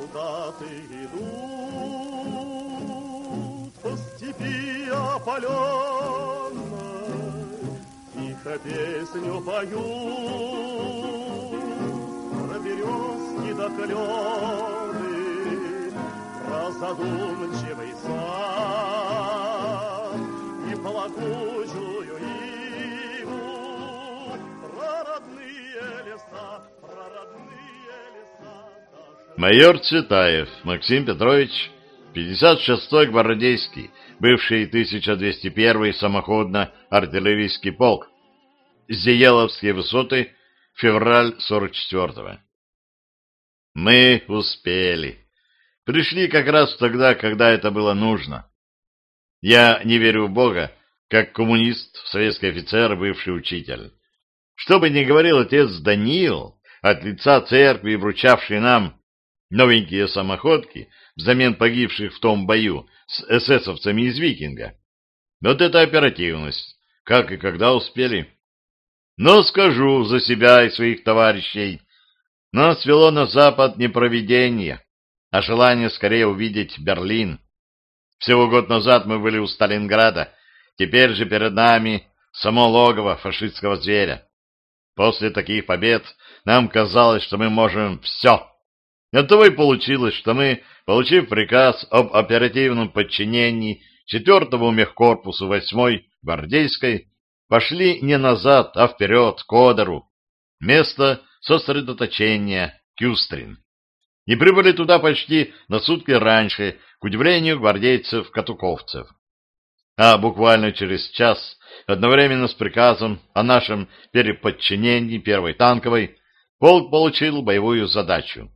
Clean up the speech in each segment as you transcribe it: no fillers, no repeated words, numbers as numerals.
солдаты идут по степи опаленной, тихо песню поют про березки до клены, про задумчивый сад и плакучую иву, про родные леса, про родные леса. Майор Цветаев Максим Петрович, 56-й гвардейский, бывший 1201-й самоходно-артиллерийский полк, Зиеловские высоты, февраль 44-го. Мы успели. Пришли как раз тогда, когда это было нужно. Я не верю в Бога, как коммунист, советский офицер, бывший учитель. Что бы ни говорил отец Даниил, от лица церкви, вручавший нам новенькие самоходки взамен погибших в том бою с эсэсовцами из Викинга. Вот это оперативность, как и когда успели. Но скажу за себя и своих товарищей, нас свело на запад не провидение, а желание скорее увидеть Берлин. Всего год назад мы были у Сталинграда, теперь же перед нами само логово фашистского зверя. После таких побед нам казалось, что мы можем все. Оттого и получилось, что мы, получив приказ об оперативном подчинении 4-му мехкорпусу 8-й гвардейской, пошли не назад, а вперед, к Одеру, место сосредоточения Кюстрин. И прибыли туда почти на сутки раньше, к удивлению гвардейцев-катуковцев. А буквально через час, одновременно с приказом о нашем переподчинении 1-й танковой, полк получил боевую задачу.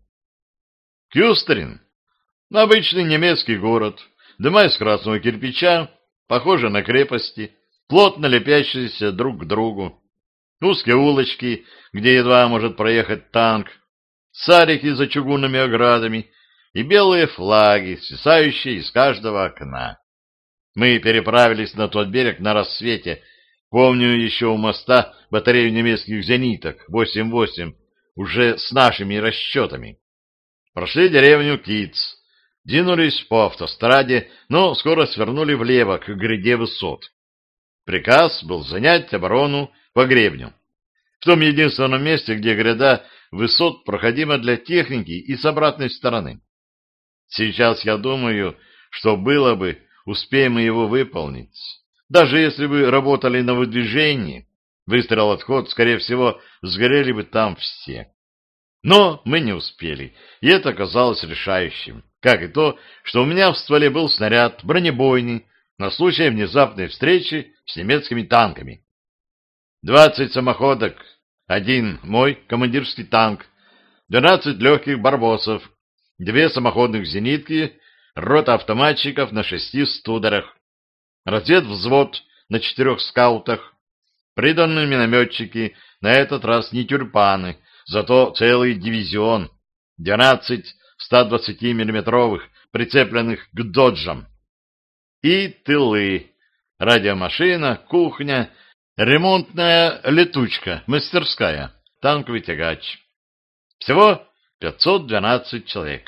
Кюстрин — обычный немецкий город, дома из красного кирпича, похожи на крепости, плотно лепящиеся друг к другу, узкие улочки, где едва может проехать танк, сарики за чугунными оградами и белые флаги, свисающие из каждого окна. Мы переправились на тот берег на рассвете. Помню еще у моста батарею немецких зениток 8-8, уже с нашими расчетами. Прошли деревню Киц, двинулись по автостраде, но скоро свернули влево к гряде высот. Приказ был занять оборону по гребню, в том единственном месте, где гряда высот проходима для техники и с обратной стороны. Сейчас я думаю, что было бы, успеем мы его выполнить. Даже если бы работали на выдвижении, выстрел-отход, скорее всего, сгорели бы там все. Но мы не успели, и это оказалось решающим, как и то, что у меня в стволе был снаряд бронебойный на случай внезапной встречи с немецкими танками. 20 самоходок, 1 мой командирский танк, 12 легких барбосов, 2 самоходных зенитки, рота автоматчиков на 6 студерах, разведвзвод на 4 скаутах, приданные минометчики, на этот раз не тюльпаны, зато целый дивизион, 12 120 миллиметровых, прицепленных к доджам. И тылы, радиомашина, кухня, ремонтная летучка, мастерская, танковый тягач. Всего 512 человек.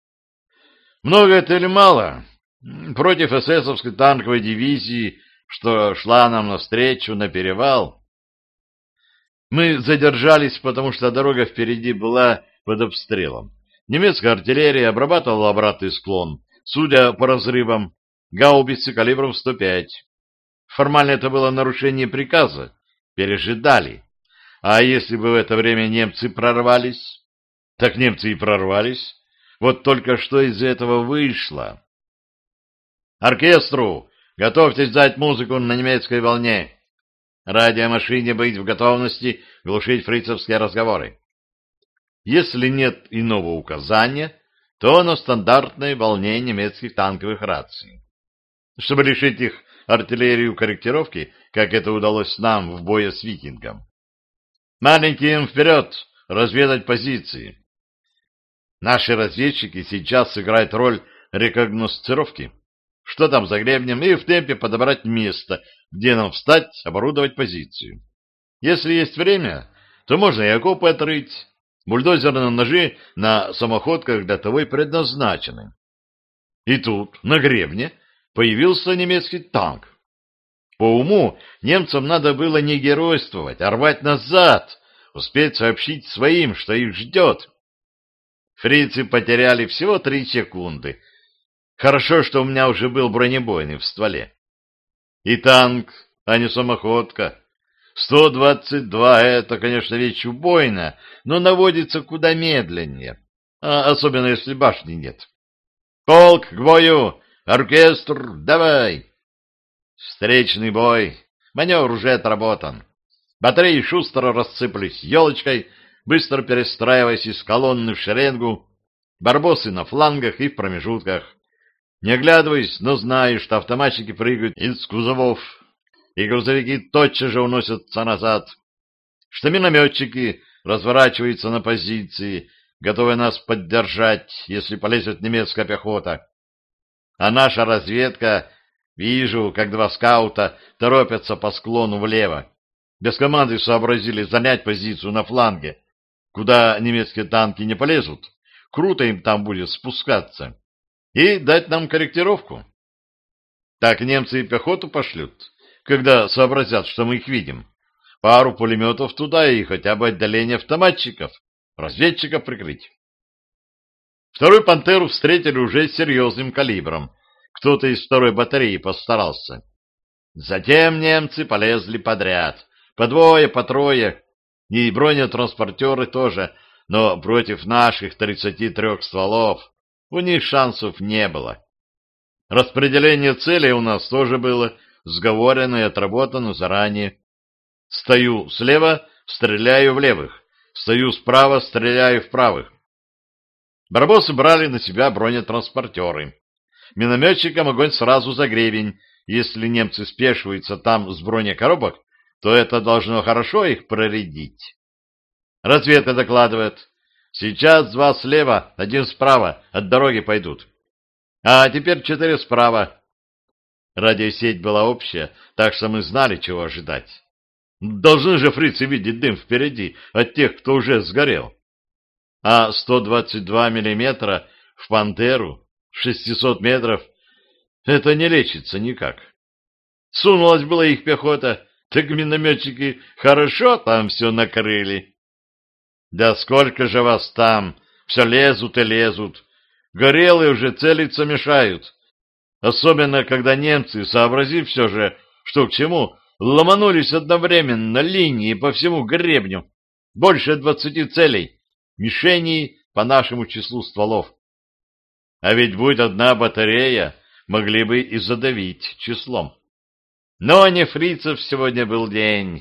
Много это или мало? Против эсэсовской танковой дивизии, что шла нам навстречу на перевал. Мы задержались, потому что дорога впереди была под обстрелом. Немецкая артиллерия обрабатывала обратный склон, судя по разрывам, гаубицы калибром 105. Формально это было нарушение приказа, пережидали. А если бы в это время немцы прорвались? Так немцы и прорвались. Вот только что из этого вышло. Оркестру! Готовьтесь дать музыку на немецкой волне. Радиомашине быть в готовности глушить фрицевские разговоры. Если нет иного указания, то на стандартной волне немецких танковых раций. Чтобы лишить их артиллерию корректировки, как это удалось нам в бою с Викингом. Маленьким вперед, разведать позиции. Наши разведчики сейчас сыграют роль рекогносцировки, что там за гребнем, и в темпе подобрать место, где нам встать, оборудовать позицию. Если есть время, то можно и окопы отрыть. Бульдозерные ножи на самоходках для того и предназначены. И тут, на гребне, появился немецкий танк. По уму немцам надо было не геройствовать, а рвать назад, успеть сообщить своим, что их ждет. Фрицы потеряли всего 3 секунды. Хорошо, что у меня уже был бронебойный в стволе. И танк, а не самоходка. 122 — это, конечно, вещь убойная, но наводится куда медленнее, особенно если башни нет. Полк, к бою! Оркестр, давай! Встречный бой. Маневр уже отработан. Батареи шустро рассыпались елочкой, быстро перестраиваясь из колонны в шеренгу, барбосы на флангах и в промежутках. Не оглядываясь, но зная, что автоматчики прыгают из кузовов, и грузовики тотчас же уносятся назад, что минометчики разворачиваются на позиции, готовые нас поддержать, если полезет немецкая пехота. А наша разведка, вижу, как 2 скаута торопятся по склону влево. Без команды сообразили занять позицию на фланге, куда немецкие танки не полезут. Круто им там будет спускаться. И дать нам корректировку. Так немцы и пехоту пошлют, когда сообразят, что мы их видим. Пару пулеметов туда и хотя бы отдаление автоматчиков, разведчиков прикрыть. Вторую «Пантеру» встретили уже с серьезным калибром. Кто-то из второй батареи постарался. Затем немцы полезли подряд. По 2, по 3. И бронетранспортеры тоже. Но против наших 33 стволов у них шансов не было. Распределение целей у нас тоже было сговорено и отработано заранее. Стою слева, стреляю в левых. Стою справа, стреляю в правых. Барбосы брали на себя бронетранспортеры. Минометчикам огонь сразу за гребень. Если немцы спешиваются там с бронекоробок, то это должно хорошо их проредить. Разведка докладывает. Сейчас 2 слева, 1 справа, от дороги пойдут. А теперь 4 справа. Радиосеть была общая, так что мы знали, чего ожидать. Должны же фрицы видеть дым впереди от тех, кто уже сгорел. А 122 миллиметра в «Пантеру» 600 метров — это не лечится никак. Сунулась была их пехота, так минометчики хорошо там все накрыли. Да сколько же вас там, все лезут и лезут. Горелые уже целиться мешают. Особенно, когда немцы, сообразив все же, что к чему, ломанулись одновременно линии по всему гребню. Больше 20 целей, мишеней по нашему числу стволов. А ведь будь одна батарея, могли бы и задавить числом. Но не фрицев сегодня был день.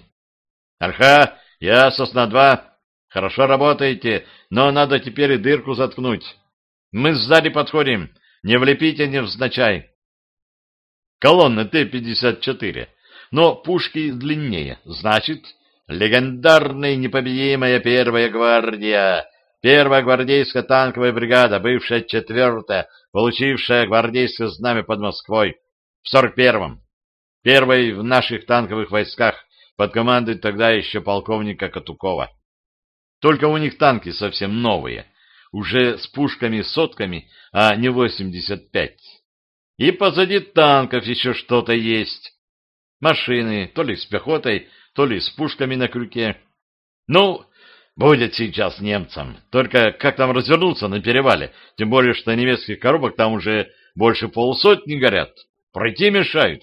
Арха, я Сосна-2. Хорошо работаете, но надо теперь и дырку заткнуть. Мы сзади подходим, не влепите невзначай. Колонна Т-54, но пушки длиннее, значит, легендарная непобедимая первая гвардия, первая гвардейская танковая бригада, бывшая 4-я, получившая гвардейское знамя под Москвой в 41-м, первой в наших танковых войсках под командой тогда еще полковника Катукова. Только у них танки совсем новые, уже с пушками-сотками, а не 85. И позади танков еще что-то есть. Машины, то ли с пехотой, то ли с пушками на крюке. Ну, будет сейчас немцам. Только как там развернуться на перевале? Тем более, что немецких коробок там уже больше 50 горят. Пройти мешают.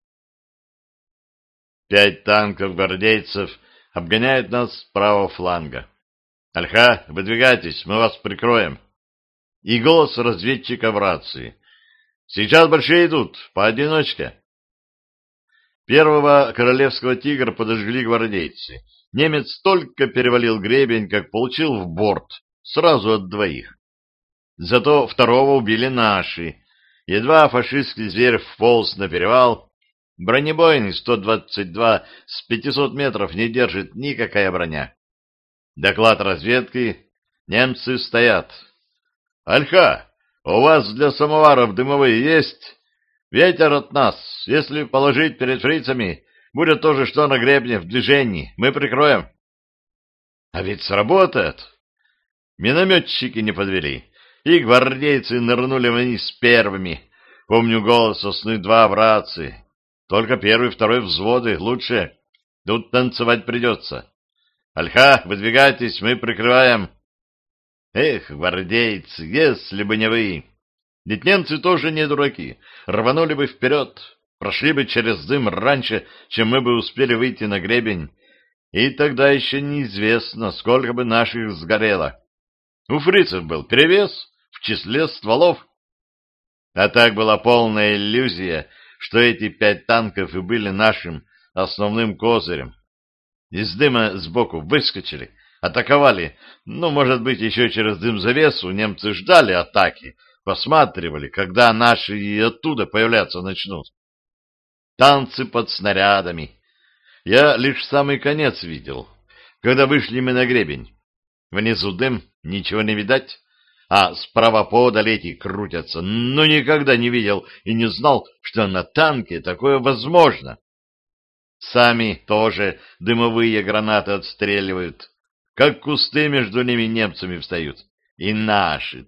5 танков гвардейцев обгоняют нас с правого фланга. Альха, выдвигайтесь, мы вас прикроем. И голос разведчика в рации. Сейчас большие идут, поодиночке. Первого королевского «Тигра» подожгли гвардейцы. Немец только перевалил гребень, как получил в борт, сразу от 2. Зато второго убили наши. Едва фашистский зверь вполз на перевал, бронебойный 122 с 500 метров не держит никакая броня. Доклад разведки. Немцы стоят. Альха, у вас для самоваров дымовые есть? Ветер от нас. Если положить перед фрицами, будет то же, что на гребне в движении. Мы прикроем. А ведь сработает. Минометчики не подвели, и гвардейцы нырнули вниз первыми. Помню голос Сосны-2 в рации. Только первый, второй взводы лучше. Тут танцевать придется. Альха, выдвигайтесь, мы прикрываем. Эх, гвардейцы, если бы не вы. Ведь немцы тоже не дураки. Рванули бы вперед, прошли бы через дым раньше, чем мы бы успели выйти на гребень. И тогда еще неизвестно, сколько бы наших сгорело. У фрицев был перевес в числе стволов. А так была полная иллюзия, что эти 5 танков и были нашим основным козырем. Из дыма сбоку выскочили, атаковали. Ну, может быть, еще через дым-завесу немцы ждали атаки, посматривали, когда наши и оттуда появляться начнут. Танцы под снарядами. Я лишь самый конец видел, когда вышли мы на гребень. Внизу дым, ничего не видать, а справа подаль эти крутятся. Но никогда не видел и не знал, что на танке такое возможно. Сами тоже дымовые гранаты отстреливают, как кусты между ними немцами встают. И наши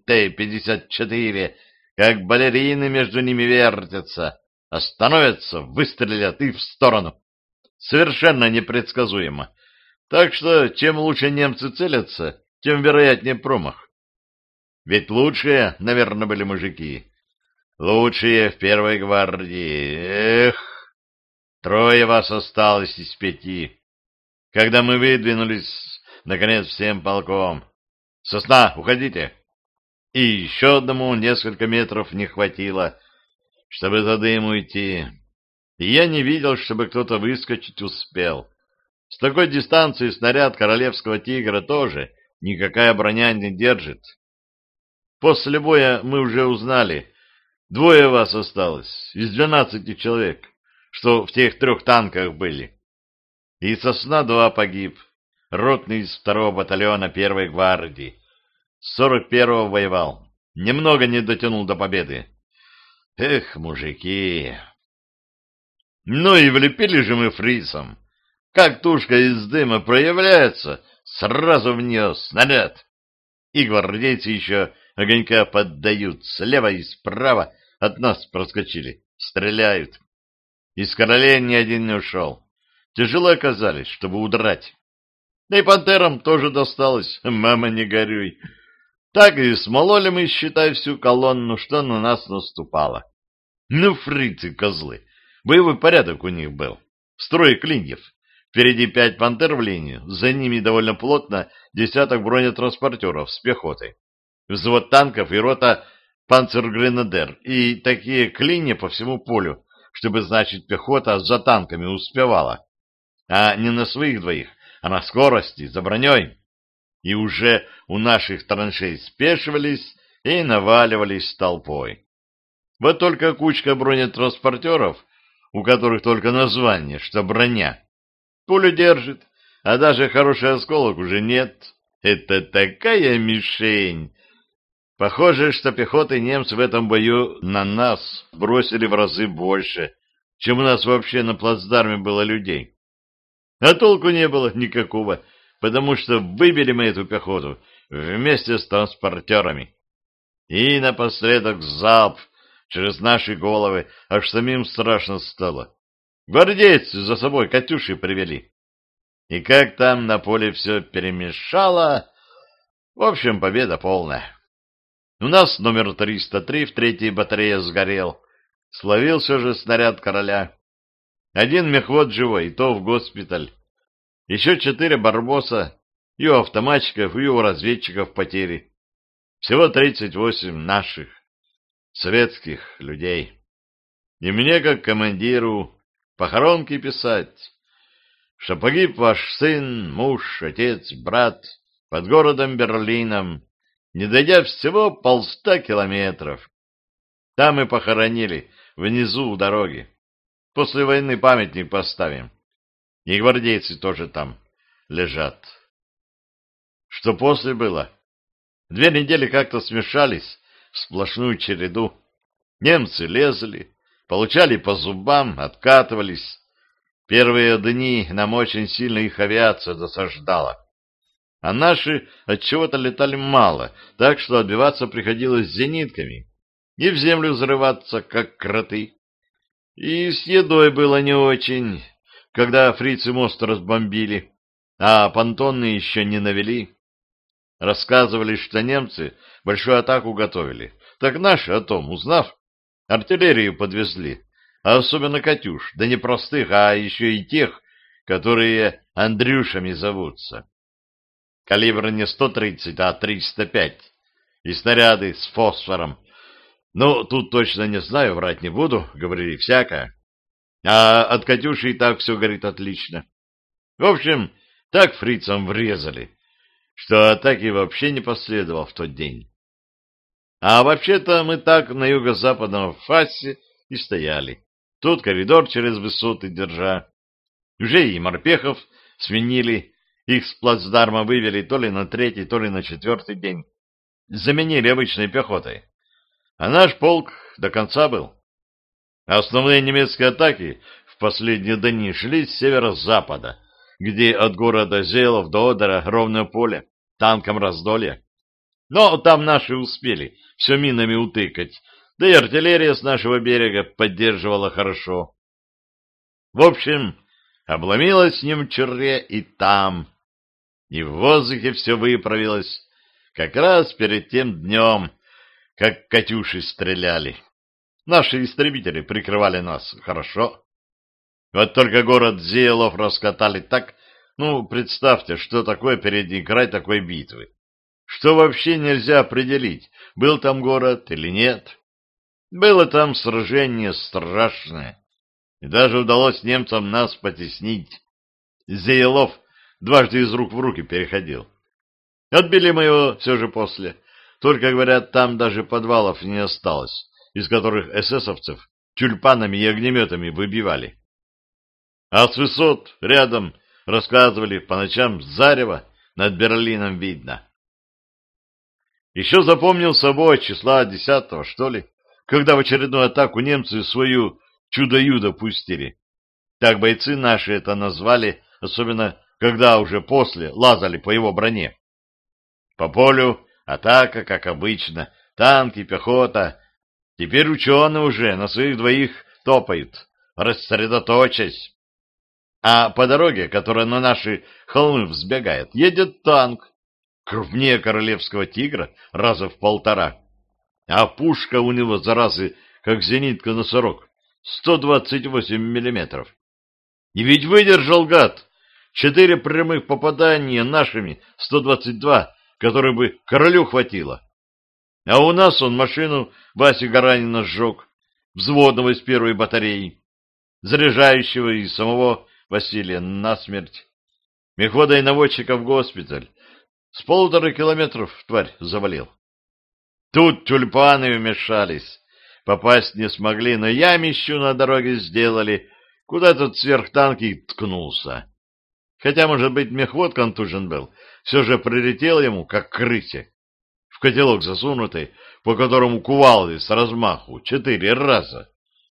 Т-54, как балерины между ними вертятся, остановятся, выстрелят и в сторону. Совершенно непредсказуемо. Так что, чем лучше немцы целятся, тем вероятнее промах. Ведь лучшие, наверное, были мужики. Лучшие в первой гвардии. Эх! 3 вас осталось из 5. Когда мы выдвинулись, наконец, всем полком. Сосна, уходите. И еще одному несколько метров не хватило, чтобы за дым уйти. И я не видел, чтобы кто-то выскочить успел. С такой дистанции снаряд королевского «Тигра» тоже никакая броня не держит. После боя мы уже узнали, 2 вас осталось из 12 человек, что в тех 3 танках были. И Сосна-2 погиб, ротный из 2-го батальона 1-й гвардии. С 41-го воевал, немного не дотянул до победы. Эх, мужики! Ну и влепили же мы фрицам. Как тушка из дыма проявляется, сразу в нее снаряд. И гвардейцы еще огонька поддают, слева и справа от нас проскочили, стреляют. Из королей ни один не ушел. Тяжело оказались, чтобы удрать. Да и пантерам тоже досталось, мама, не горюй. Так и смололи мы, считай, всю колонну, что на нас наступало. Ну, фрицы, козлы, боевой порядок у них был. Строй клиньев. Впереди 5 пантер в линию, за ними довольно плотно 10 бронетранспортеров с пехотой. Взвод танков и рота панцергренадер. И такие клинья по всему полю, чтобы, значит, пехота за танками успевала. А не на своих двоих, а на скорости, за броней. И уже у наших траншей спешивались и наваливались толпой. Вот только кучка бронетранспортеров, у которых только название, что броня, пулю держит, а даже хороший осколок уже нет. Это такая мишень! Похоже, что пехоты немцы в этом бою на нас бросили в разы больше, чем у нас вообще на плацдарме было людей. А толку не было никакого, потому что выбили мы эту пехоту вместе с транспортерами. И напоследок залп через наши головы, аж самим страшно стало. Гвардейцы за собой «Катюши» привели. И как там на поле все перемешало... В общем, победа полная. У нас номер 303 в 3-й батарее сгорел. Словился же снаряд короля. 1 мехвод живой, и то в госпиталь. Еще 4 барбоса, и у автоматчиков, и у разведчиков потери. Всего 38 наших, советских людей. И мне, как командиру, похоронки писать, что погиб ваш сын, муж, отец, брат под городом Берлином, не дойдя всего 100 километров. Там и похоронили, внизу у дороги. После войны памятник поставим. И гвардейцы тоже там лежат. Что после было? 2 недели как-то смешались в сплошную череду. Немцы лезли, получали по зубам, откатывались. Первые дни нам очень сильно их авиация досаждала. а наши отчего-то летали мало, так что отбиваться приходилось зенитками и в землю взрываться, как кроты. И с едой было не очень, когда фрицы мост разбомбили, а понтонные еще не навели. Рассказывали, что немцы большую атаку готовили. Так наши о том, узнав, артиллерию подвезли, а особенно «Катюш», да не простых, а еще и тех, которые Андрюшами зовутся. Калибр не 130, а 305, и снаряды с фосфором. Ну, тут точно не знаю, врать не буду, говорили всякое. А от «Катюши» и так все горит отлично. В общем, так фрицам врезали, что атаки вообще не последовало в тот день. А вообще-то мы так на юго-западном фасе и стояли. Тут коридор через высоты держа. Уже и морпехов сменили, их с плацдарма вывели то ли на третий, то ли на четвертый день. Заменили обычной пехотой. А наш полк до конца был. Основные немецкие атаки в последние дни шли с северо-запада, где от города Зелов до Одера ровное поле, танком раздолье. Но там наши успели все минами утыкать, да и артиллерия с нашего берега поддерживала хорошо. В общем, обломилась немчуре и там, и в воздухе все выправилось, как раз перед тем днем, как «Катюши» стреляли. Наши истребители прикрывали нас хорошо. Вот только город Зелов раскатали так, представьте, что такое передний край такой битвы. Что вообще нельзя определить, был там город или нет. Было там сражение страшное, и даже удалось немцам нас потеснить. Зелов дважды из рук в руки переходил. Отбили мы его все же после. Только, говорят, там даже подвалов не осталось, из которых эсэсовцев тюльпанами и огнеметами выбивали. А с высот рядом, рассказывали, по ночам зарево над Берлином видно. Еще запомнил собой числа 10-го, что ли, когда в очередную атаку немцы свою чудо-юдо пустили. Так бойцы наши это назвали, особенно когда уже после лазали по его броне. По полю атака, как обычно, танки, пехота. Теперь ученые уже на своих двоих топают, рассредоточась. А по дороге, которая на наши холмы взбегает, едет танк, крупнее королевского тигра раза в 1,5. А пушка у него, заразы, как зенитка-носорог, 128 миллиметров. И ведь выдержал гад 4 прямых попадания нашими 122, которые бы королю хватило. А у нас он машину Васю Гаранина сжег, взводного из первой батареи, заряжающего и самого Василия насмерть. Мехвода и наводчика в госпиталь. С 1,5 километров тварь завалил. Тут тюльпаны вмешались. Попасть не смогли, но ямищу на дороге сделали, куда этот сверхтанки ткнулся. Хотя, может быть, мехвод контужен был, все же прилетел ему, как крысе, в котелок засунутый, по которому кувалды с размаху 4 раза.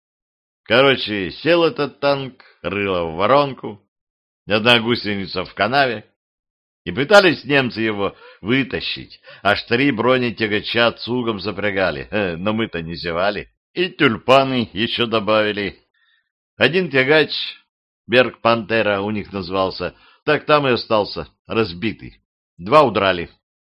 Короче, сел этот танк, рыло в воронку, одна гусеница в канаве, и пытались немцы его вытащить, аж 3 бронетягача цугом запрягали, но мы-то не зевали, и тюльпаны еще добавили. Один тягач, Берг Пантера у них назывался, так там и остался, разбитый. 2 удрали.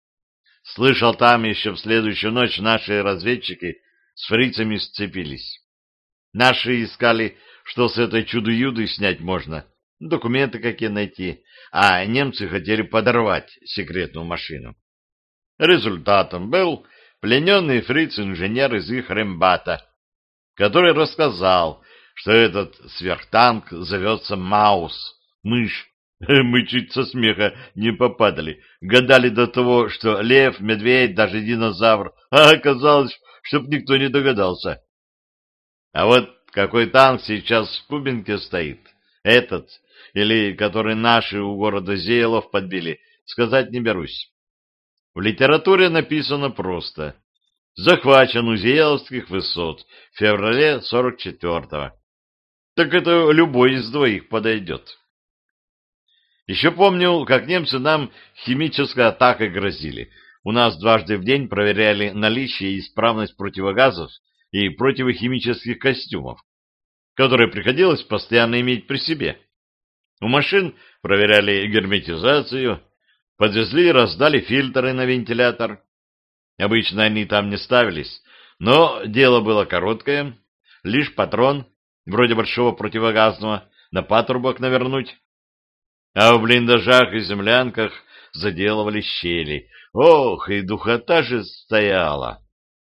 Слышал, там еще в следующую ночь наши разведчики с фрицами сцепились. Наши искали, что с этой чудо-юдой снять можно, документы какие найти, а немцы хотели подорвать секретную машину. Результатом был плененный фриц-инженер из их рембата, который рассказал, что этот сверхтанк зовется Маус, мышь. Мы чуть со смеха не попадали, гадали до того, что лев, медведь, даже динозавр, а оказалось, чтоб никто не догадался. А вот какой танк сейчас в Кубинке стоит, этот, или который наши у города Зелов подбили, сказать не берусь. В литературе написано просто: захвачен у Зеловских высот в феврале 44-го. Так это любой из двоих подойдет. Еще помню, как немцы нам химической атакой грозили. У нас дважды в день проверяли наличие и исправность противогазов и противохимических костюмов, которые приходилось постоянно иметь при себе. У машин проверяли герметизацию, подвезли и раздали фильтры на вентилятор. Обычно они там не ставились, но дело было короткое, лишь патрон, вроде большого противогазного, на патрубок навернуть. А в блиндажах и землянках заделывали щели. Ох, и духота же стояла!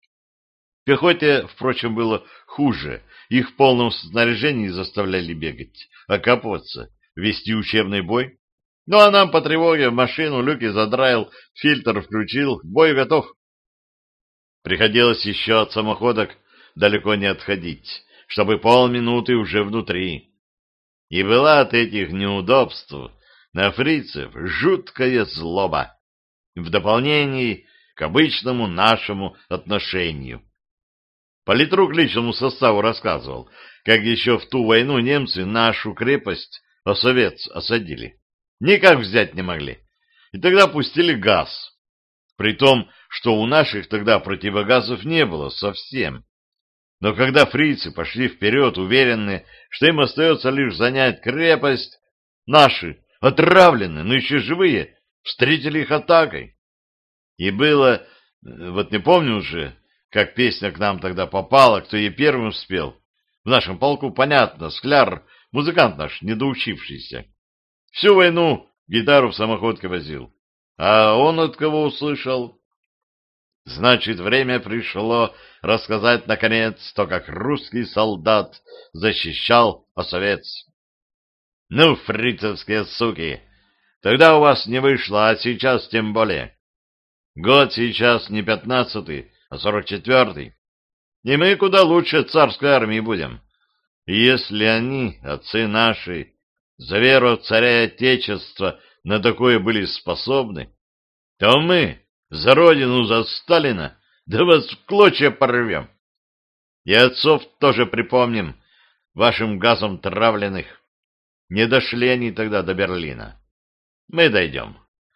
Пехоте, впрочем, было хуже. Их в полном снаряжении заставляли бегать, окапываться, вести учебный бой. Ну, а нам по тревоге в машину люки задраил, фильтр включил, бой готов. Приходилось еще от самоходок далеко не отходить, чтобы полминуты уже внутри. И была от этих неудобств на фрицев жуткая злоба, в дополнении к обычному нашему отношению. Политрук личному составу рассказывал, как еще в ту войну немцы нашу крепость Осовец осадили. Никак взять не могли. И тогда пустили газ. При том, что у наших тогда противогазов не было совсем. Но когда фрицы пошли вперед, уверенные, что им остается лишь занять крепость, наши, отравленные, но еще живые, встретили их атакой. И было, вот не помню уже, как песня к нам тогда попала, кто ей первым спел. В нашем полку, понятно, Скляр, музыкант наш, недоучившийся. Всю войну гитару в самоходке возил. А он от кого услышал? Значит, время пришло рассказать, наконец, то, как русский солдат защищал Осовец. Ну, фрицевские суки, тогда у вас не вышло, а сейчас тем более. Год сейчас не 15-й, а 44-й. И мы куда лучше царской армии будем. И если они, отцы наши, за веру царя и отечества на такое были способны, то мы за родину, за Сталина, да вас в клочья порвем. И отцов тоже припомним, вашим газом травленных. Не дошли они тогда до Берлина. Мы дойдем.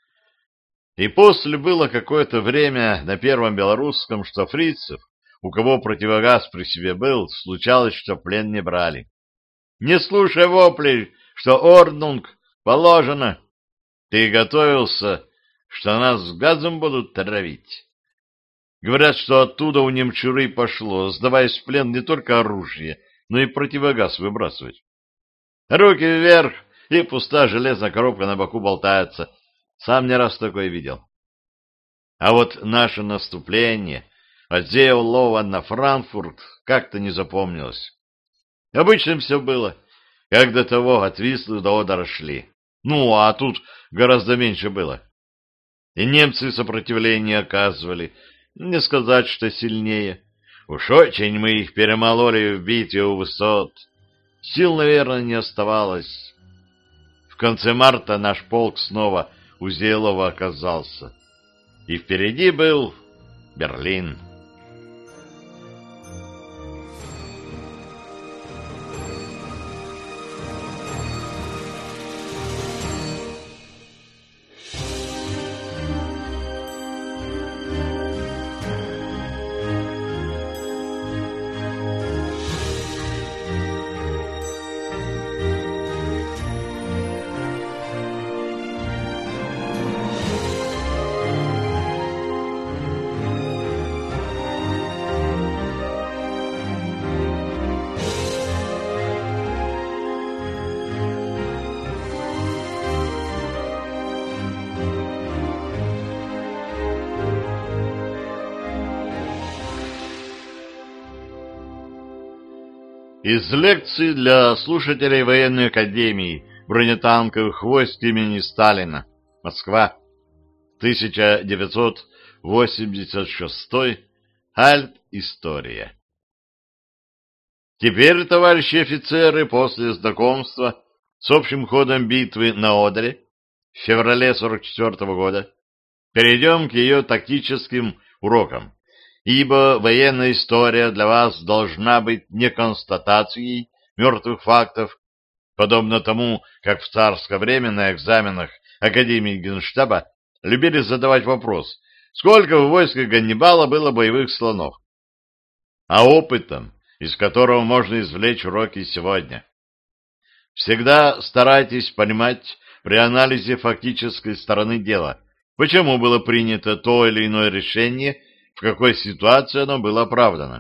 И после было какое-то время на Первом Белорусском, что фрицев, у кого противогаз при себе был, случалось, что плен не брали. Не слушай воплей, что орднунг положено. Ты готовился, что нас с газом будут травить. Говорят, что оттуда у немчуры пошло, сдаваясь в плен, не только оружие, но и противогаз выбрасывать. Руки вверх, и пустая железная коробка на боку болтается. Сам не раз такое видел. А вот наше наступление от Зеулова на Франкфурт как-то не запомнилось. Обычным все было, как до того от Вислы до Одера шли. Ну, а тут гораздо меньше было. И немцы сопротивление оказывали, не сказать, что сильнее. Уж очень мы их перемололи в битве у высот. Сил, наверное, не оставалось. В конце марта наш полк снова у Зелова оказался. И впереди был Берлин. Из лекций для слушателей военной академии бронетанковых войск имени Сталина. Москва. 1986. Альт-история. Теперь, товарищи офицеры, после знакомства с общим ходом битвы на Одере в феврале 44 года, перейдем к ее тактическим урокам. Ибо военная история для вас должна быть не констатацией мертвых фактов, подобно тому, как в царское время на экзаменах Академии Генштаба любили задавать вопрос, сколько в войске Ганнибала было боевых слонов, а опытом, из которого можно извлечь уроки сегодня. Всегда старайтесь понимать при анализе фактической стороны дела, почему было принято то или иное решение, в какой ситуации оно было оправдано.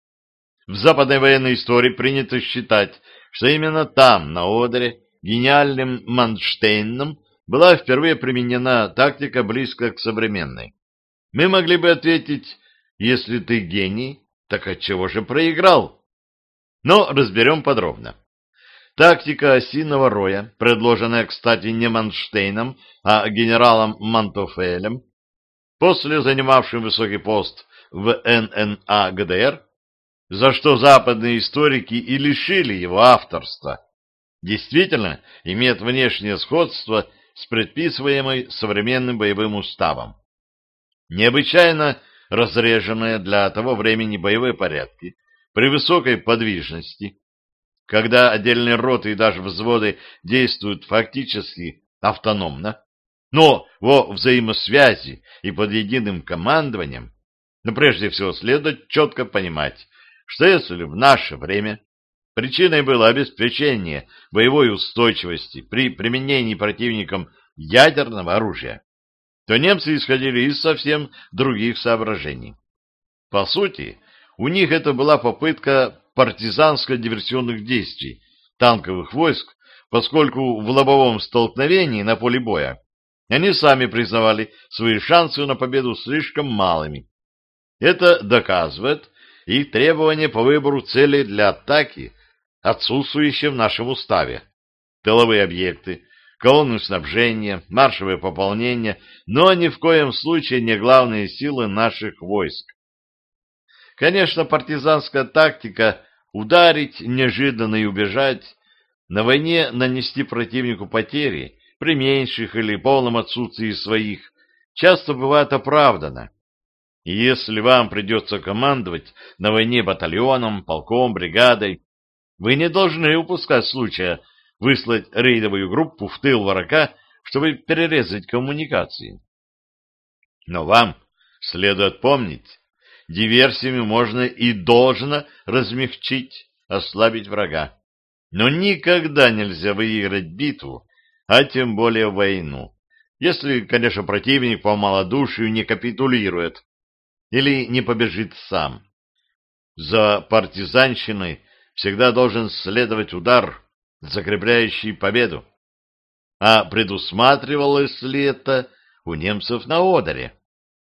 В западной военной истории принято считать, что именно там, на Одере, гениальным Манштейном была впервые применена тактика, близкая к современной. Мы могли бы ответить, если ты гений, так отчего же проиграл? Но разберем подробно. Тактика осиного роя, предложенная, кстати, не Манштейном, а генералом Мантофелем, после занимавшим высокий пост в ННА ГДР, за что западные историки и лишили его авторства, действительно имеет внешнее сходство с предписываемой современным боевым уставом. Необычайно разреженные для того времени боевые порядки при высокой подвижности, когда отдельные роты и даже взводы действуют фактически автономно, но во взаимосвязи и под единым командованием, но прежде всего следует четко понимать, что если в наше время причиной было обеспечение боевой устойчивости при применении противником ядерного оружия, то немцы исходили из совсем других соображений. По сути, у них это была попытка партизанско-диверсионных действий танковых войск, поскольку в лобовом столкновении на поле боя они сами признавали свои шансы на победу слишком малыми. Это доказывает их требования по выбору целей для атаки, отсутствующие в нашем уставе. Тыловые объекты, колонны снабжения, маршевые пополнения, но ни в коем случае не главные силы наших войск. Конечно, партизанская тактика ударить неожиданно и убежать, на войне нанести противнику потери при меньших или полном отсутствии своих часто бывает оправдана. И если вам придется командовать на войне батальоном, полком, бригадой, вы не должны упускать случая выслать рейдовую группу в тыл врага, чтобы перерезать коммуникации. Но вам следует помнить, диверсиями можно и должно размягчить, ослабить врага. Но никогда нельзя выиграть битву, а тем более войну, если, конечно, противник по малодушию не капитулирует или не побежит сам. За партизанщиной всегда должен следовать удар, закрепляющий победу. А предусматривалось ли это у немцев на Одере?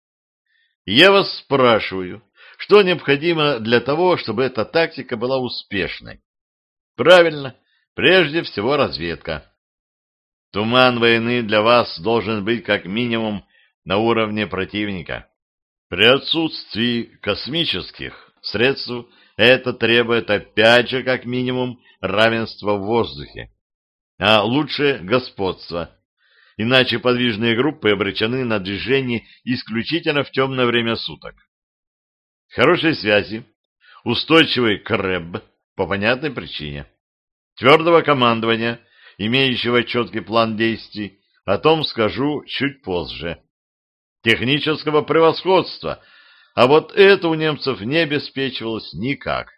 Я вас спрашиваю, что необходимо для того, чтобы эта тактика была успешной? Правильно, прежде всего разведка. Туман войны для вас должен быть как минимум на уровне противника. При отсутствии космических средств это требует опять же как минимум равенства в воздухе, а лучше господства. Иначе подвижные группы обречены на движение исключительно в темное время суток. Хорошей связи, устойчивый КРЭБ по понятной причине, твердого командования, имеющего четкий план действий, о том скажу чуть позже. Технического превосходства, а вот это у немцев не обеспечивалось никак.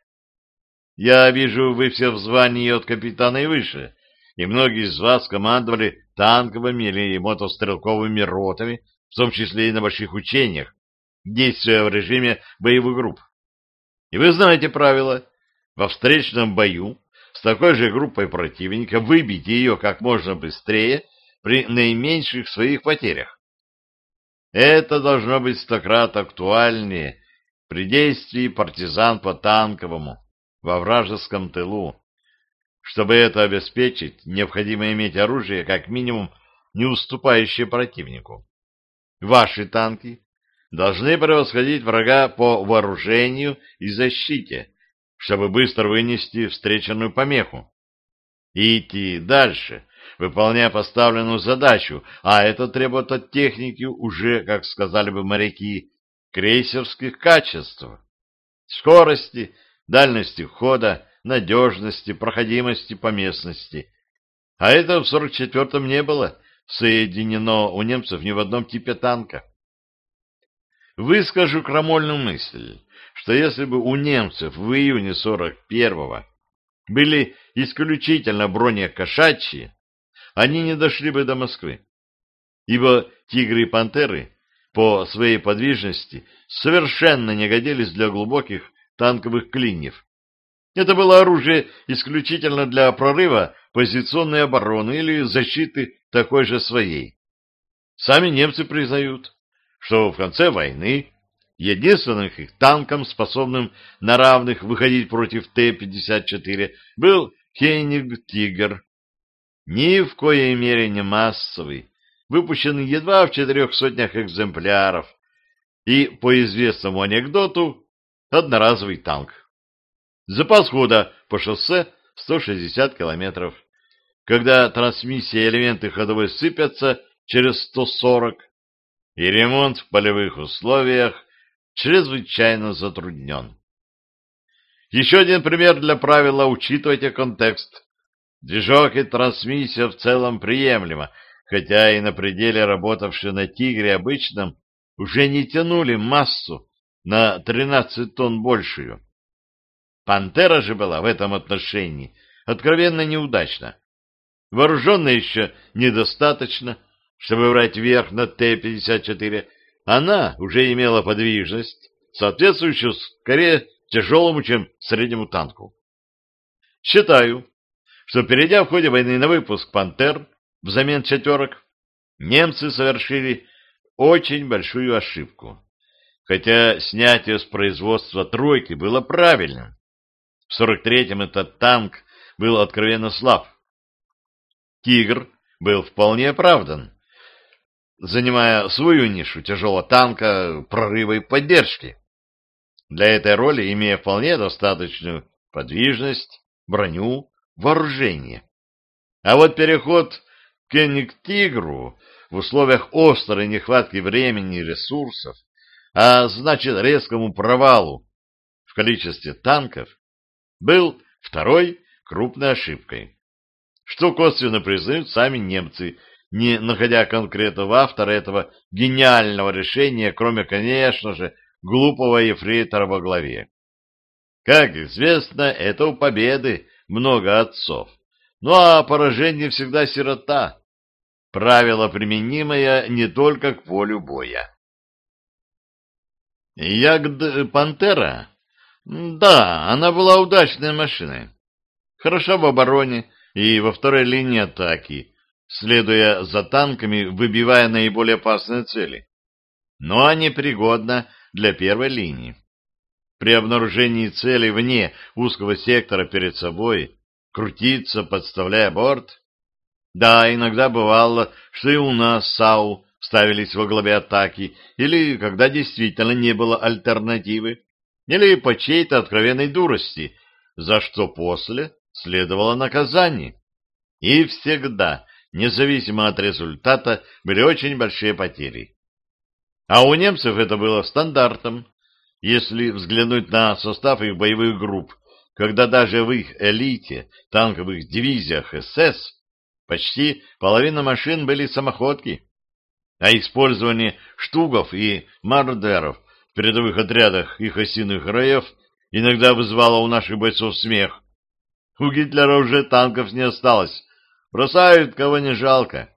Я вижу, вы все в звании от капитана и выше, и многие из вас командовали танковыми или мотострелковыми ротами, в том числе и на больших учениях, действуя в режиме боевых групп. И вы знаете правила. Во встречном бою с такой же группой противника выбить ее как можно быстрее при наименьших своих потерях. Это должно быть стократ актуальнее при действии партизан по танковому во вражеском тылу. Чтобы это обеспечить, необходимо иметь оружие как минимум не уступающее противнику. Ваши танки должны превосходить врага по вооружению и защите, чтобы быстро вынести встреченную помеху. И идти дальше, выполняя поставленную задачу, а это требует от техники уже, как сказали бы моряки, крейсерских качеств. Скорости, дальности хода, надежности, проходимости по местности, А это в 44-м не было соединено у немцев ни в одном типе танка. Выскажу крамольную мысль, что если бы у немцев в июне 41-го были исключительно бронекошачьи, они не дошли бы до Москвы, ибо «Тигры» и «Пантеры» по своей подвижности совершенно не годились для глубоких танковых клиньев. Это было оружие исключительно для прорыва позиционной обороны или защиты такой же своей. Сами немцы признают, что в конце войны единственным их танком, способным на равных выходить против Т-54, был «Кениг Тигр». Ни в коей мере не массовый, выпущенный едва в 400 экземпляров, и, по известному анекдоту, одноразовый танк. Запас хода по шоссе 160 километров. Когда трансмиссия и элементы ходовой сыпятся через 140, и ремонт в полевых условиях чрезвычайно затруднен. Еще один пример для правила «учитывайте контекст». Движок и трансмиссия в целом приемлемо, хотя и на пределе работавшие на «Тигре» обычном уже не тянули массу на 13 тонн большую. «Пантера» же была в этом отношении откровенно неудачна. Вооруженная еще недостаточно, чтобы брать верх на Т-54, она уже имела подвижность, соответствующую скорее тяжелому, чем среднему танку. Считаю, что, перейдя в ходе войны на выпуск «Пантер» взамен «четверок», немцы совершили очень большую ошибку, хотя снятие с производства «тройки» было правильным. В 43-м этот танк был откровенно слаб. «Тигр» был вполне оправдан, занимая свою нишу тяжелого танка, прорыва и поддержки. Для этой роли имея вполне достаточную подвижность, броню, вооружение. А вот переход к «Кениг-Тигру» в условиях острой нехватки времени и ресурсов, а значит резкому провалу в количестве танков, был второй крупной ошибкой, что косвенно признают сами немцы, не находя конкретного автора этого гениального решения, кроме, конечно же, глупого ефрейтора во главе. Как известно, это у победы много отцов, ну а поражение всегда сирота, правило, применимое не только к полю боя. Ягд-Пантера? Да, она была удачной машиной. Хороша в обороне и во второй линии атаки, следуя за танками, выбивая наиболее опасные цели. Но непригодна для первой линии. При обнаружении цели вне узкого сектора перед собой крутиться, подставляя борт. Да, иногда бывало, что и у нас САУ ставились во главе атаки, или когда действительно не было альтернативы, или по чьей-то откровенной дурости, за что после следовало наказание. И всегда, независимо от результата, были очень большие потери. А у немцев это было стандартом. Если взглянуть на состав их боевых групп, когда даже в их элите, танковых дивизиях СС, почти половина машин были самоходки, а использование штугов и мардеров в передовых отрядах их осиных раев иногда вызывало у наших бойцов смех. У Гитлера уже танков не осталось, бросают кого не жалко.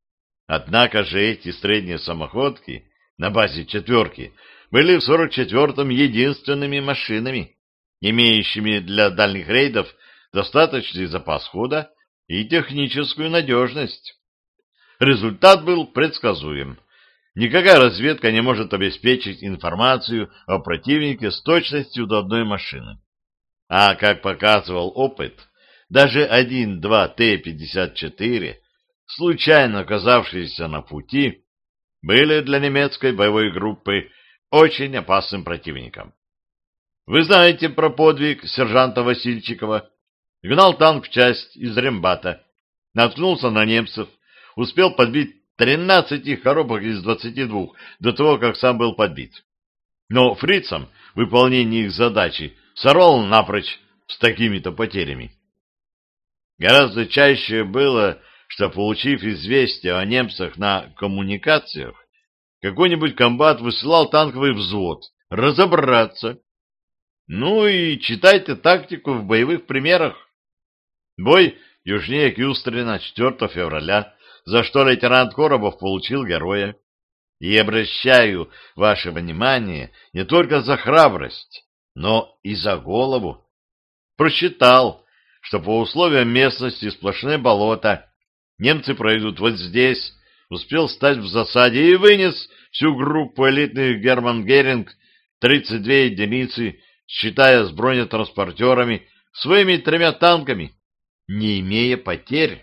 Однако же эти средние самоходки на базе четверки были в 44-м единственными машинами, имеющими для дальних рейдов достаточный запас хода и техническую надежность. Результат был предсказуем. Никакая разведка не может обеспечить информацию о противнике с точностью до одной машины. А, как показывал опыт, даже 1-2 Т-54, случайно оказавшиеся на пути, были для немецкой боевой группы очень опасным противником. Вы знаете про подвиг сержанта Васильчикова. Гнал танк в часть из Рембата, наткнулся на немцев, успел подбить 13 коробок из 22 до того, как сам был подбит. Но фрицам выполнение их задачи сорвал напрочь с такими-то потерями. Гораздо чаще было, что, получив известие о немцах на коммуникациях, какой-нибудь комбат высылал танковый взвод разобраться. Ну и читайте тактику в боевых примерах. Бой южнее Кюстрина 4 февраля, за что лейтенант Коробов получил героя. И обращаю ваше внимание не только за храбрость, но и за голову. Просчитал, что по условиям местности сплошное болото, немцы пройдут вот здесь, успел стать в засаде и вынес всю группу элитных Герман Геринг, 32 единицы, считая с бронетранспортерами, своими 3 танками, не имея потерь.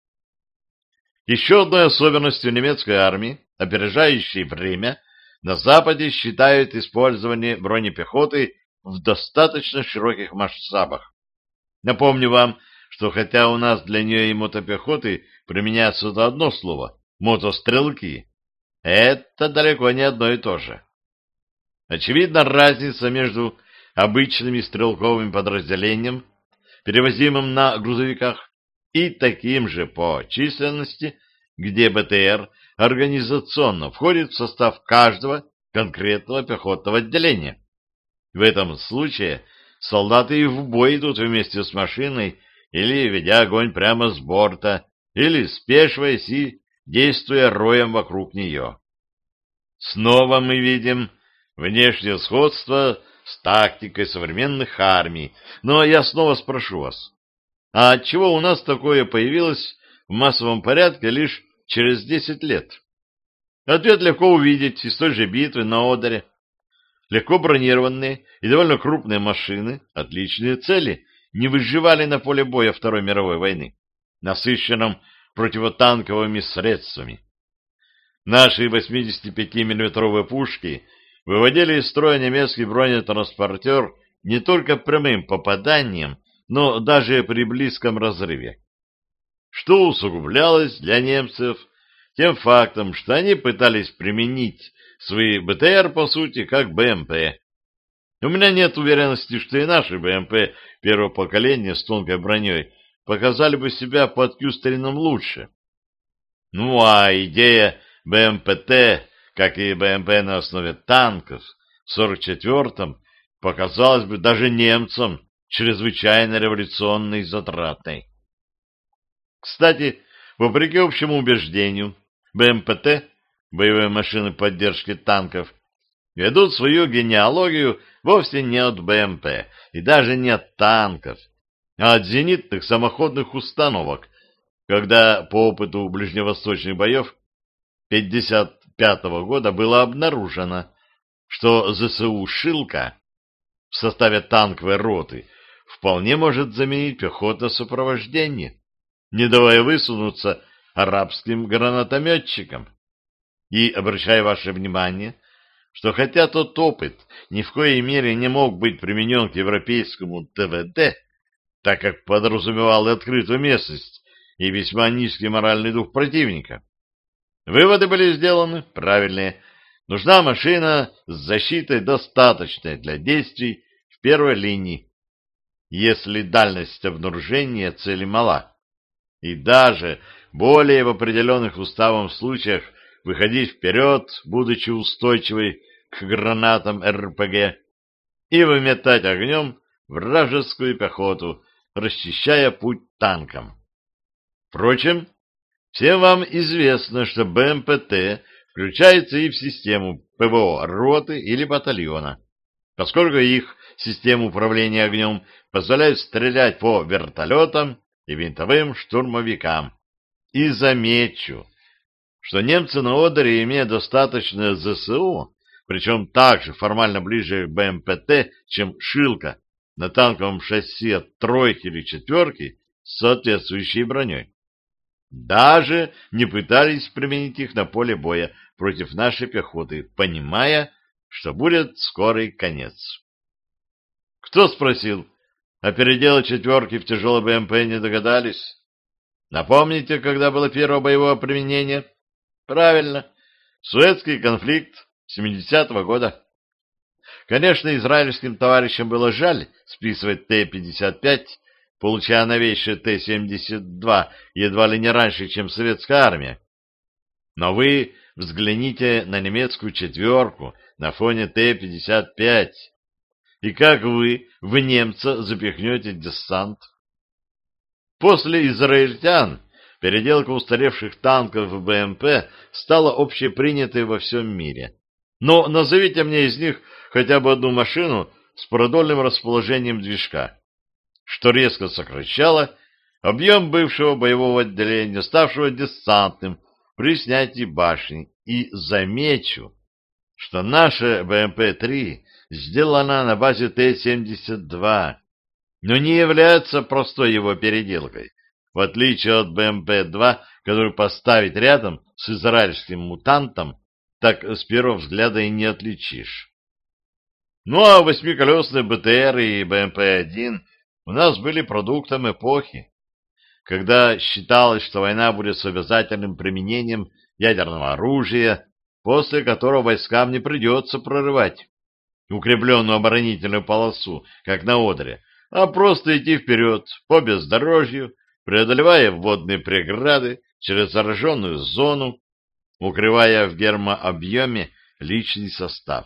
Еще одной особенностью немецкой армии, опережающей время, на Западе считают использование бронепехоты в достаточно широких масштабах. Напомню вам, что хотя у нас для нее и мотопехоты применяется одно слово — мотострелки, это далеко не одно и то же. Очевидна разница между обычным стрелковым подразделением, перевозимым на грузовиках, и таким же по численности, где БТР организационно входит в состав каждого конкретного пехотного отделения. В этом случае солдаты и в бой идут вместе с машиной или ведя огонь прямо с борта, или спешиваясь и действуя роем вокруг нее. Снова мы видим внешнее сходство с тактикой современных армий, но я снова спрошу вас, а отчего у нас такое появилось в массовом порядке лишь через 10 лет? Ответ легко увидеть из той же битвы на Одере. Легко бронированные и довольно крупные машины, отличные цели, не выживали на поле боя Второй мировой войны, насыщенном противотанковыми средствами. Наши 85-миллиметровые пушки выводили из строя немецкий бронетранспортер не только прямым попаданием, но даже при близком разрыве. Что усугублялось для немцев тем фактом, что они пытались применить свои БТР, по сути, как БМП. У меня нет уверенности, что и наши БМП первого поколения с тонкой броней показали бы себя под Кюстрином лучше. Ну а идея БМПТ, как и БМП на основе танков, в 44-м показалась бы даже немцам чрезвычайно революционной и затратной. Кстати, вопреки общему убеждению, БМПТ, боевые машины поддержки танков, ведут свою генеалогию вовсе не от БМП и даже не от танков, а от зенитных самоходных установок, когда по опыту ближневосточных боев 1955 года было обнаружено, что ЗСУ «Шилка» в составе танковой роты вполне может заменить пехотное сопровождение, не давая высунуться арабским гранатометчикам. И обращаю ваше внимание, что хотя тот опыт ни в коей мере не мог быть применен к европейскому ТВД, так как подразумевал открытую местность и весьма низкий моральный дух противника, выводы были сделаны правильные. Нужна машина с защитой, достаточной для действий в первой линии, если дальность обнаружения цели мала, и даже более в определенных уставом случаях выходить вперед, будучи устойчивой к гранатам РПГ, и выметать огнем вражескую пехоту, расчищая путь танкам. Впрочем, всем вам известно, что БМПТ включается и в систему ПВО роты или батальона, поскольку их система управления огнем позволяет стрелять по вертолетам и винтовым штурмовикам. И замечу, что немцы на Одере, имея достаточно ЗСУ, причем также формально ближе к БМПТ, чем «Шилка», на танковом шасси от тройки или четверки с соответствующей броней, даже не пытались применить их на поле боя против нашей пехоты, понимая, что будет скорый конец. Кто спросил, а переделать четверки в тяжелый БМП не догадались? Напомните, когда было первое боевое применение? Правильно, Суэцкий конфликт 70-го года. Конечно, израильским товарищам было жаль списывать Т-55, получая новейшие Т-72 едва ли не раньше, чем советская армия. Но вы взгляните на немецкую четверку на фоне Т-55, и как вы в немца запихнете десант? После израильтян переделка устаревших танков в БМП стала общепринятой во всем мире. Но назовите мне из них хотя бы одну машину с продольным расположением движка, что резко сокращало объем бывшего боевого отделения, ставшего десантным при снятии башни. И замечу, что наша БМП-3 сделана на базе Т-72, но не является простой его переделкой, в отличие от БМП-2, который поставить рядом с израильским мутантом, так с первого взгляда и не отличишь. Ну а восьмиколесные БТР и БМП-1 у нас были продуктом эпохи, когда считалось, что война будет с обязательным применением ядерного оружия, после которого войскам не придется прорывать укрепленную оборонительную полосу, как на Одере, а просто идти вперед по бездорожью, преодолевая водные преграды через зараженную зону, укрывая в гермообъеме личный состав.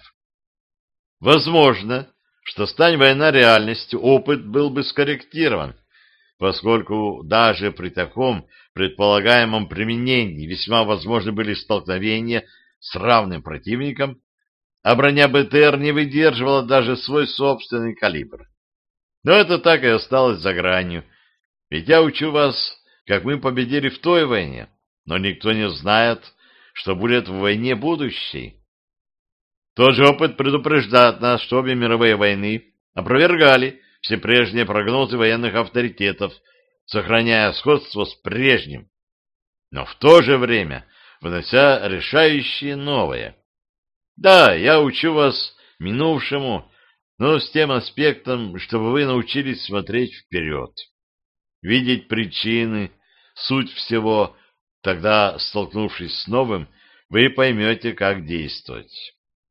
Возможно, что стань война реальностью, опыт был бы скорректирован, поскольку даже при таком предполагаемом применении весьма возможны были столкновения с равным противником, а броня БТР не выдерживала даже свой собственный калибр. Но это так и осталось за гранью, ведь я учу вас, как мы победили в той войне, но никто не знает, что будет в войне будущей. Тот же опыт предупреждает нас, что обе мировые войны опровергали все прежние прогнозы военных авторитетов, сохраняя сходство с прежним, но в то же время внося решающее новое. Да, я учу вас минувшему, но с тем аспектом, чтобы вы научились смотреть вперед, видеть причины, суть всего, тогда, столкнувшись с новым, вы поймете, как действовать.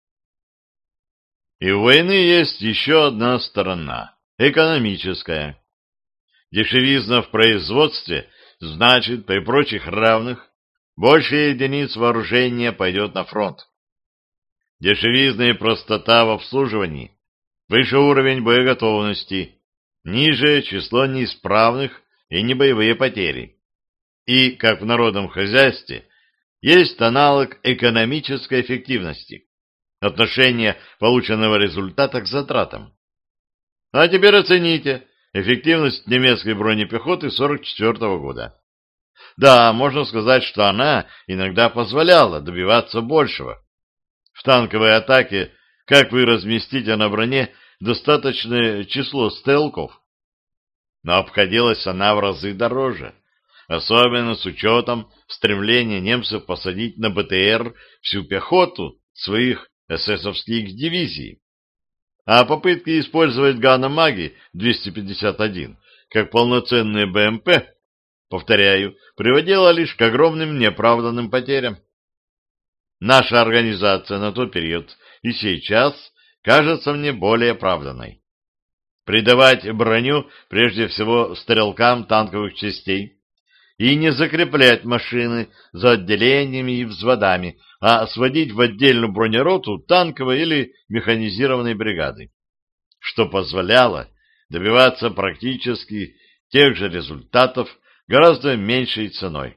И у войны есть еще одна сторона – экономическая. Дешевизна в производстве значит, при прочих равных, больше единиц вооружения пойдет на фронт. Дешевизна и простота в обслуживании, выше уровень боеготовности, ниже число неисправных и небоевые потери. И, как в народном хозяйстве, есть аналог экономической эффективности, отношение полученного результата к затратам. А теперь оцените эффективность немецкой бронепехоты 1944 года. Да, можно сказать, что она иногда позволяла добиваться большего. В танковой атаке, как вы разместите на броне достаточное число стрелков? Но обходилась она в разы дороже, особенно с учетом стремления немцев посадить на БТР всю пехоту своих эсэсовских дивизий. А попытки использовать Ганна-Маги 251 как полноценные БМП, повторяю, приводила лишь к огромным неоправданным потерям. Наша организация на тот период и сейчас кажется мне более оправданной. Придавать броню прежде всего стрелкам танковых частей и не закреплять машины за отделениями и взводами, а сводить в отдельную бронероту танковой или механизированной бригады, что позволяло добиваться практически тех же результатов гораздо меньшей ценой.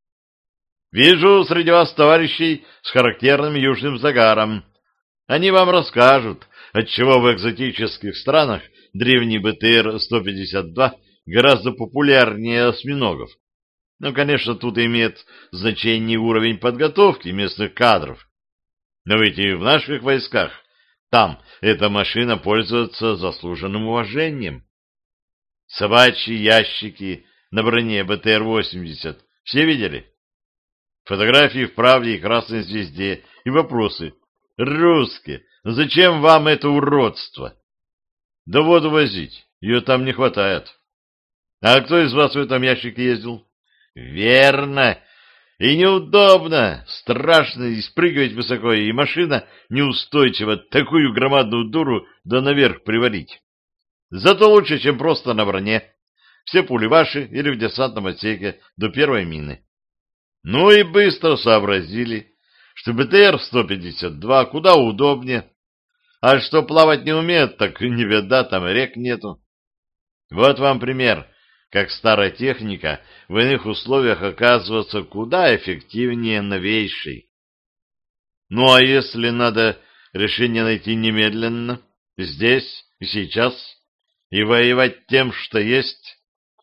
Вижу среди вас товарищей с характерным южным загаром. Они вам расскажут, отчего в экзотических странах древний БТР-152 гораздо популярнее осьминогов. Ну, конечно, тут имеет значение уровень подготовки местных кадров. Но ведь и в наших войсках там эта машина пользуется заслуженным уважением. Собачьи ящики на броне БТР-80 все видели? Фотографии в «Правде» и «Красной звезде» и вопросы. Русские, зачем вам это уродство? Да воду возить, ее там не хватает. А кто из вас в этом ящике ездил? Верно. И неудобно, страшно и спрыгивать высоко, и машина неустойчива такую громадную дуру да наверх привалить. Зато лучше, чем просто на броне. все пули ваши или в десантном отсеке до первой мины. Ну и быстро сообразили, что БТР-152 куда удобнее, а что плавать не умеет, так не беда, там рек нету. Вот вам пример, как старая техника в иных условиях оказывается куда эффективнее новейшей. Ну а если надо решение найти немедленно, здесь и сейчас, и воевать тем, что есть,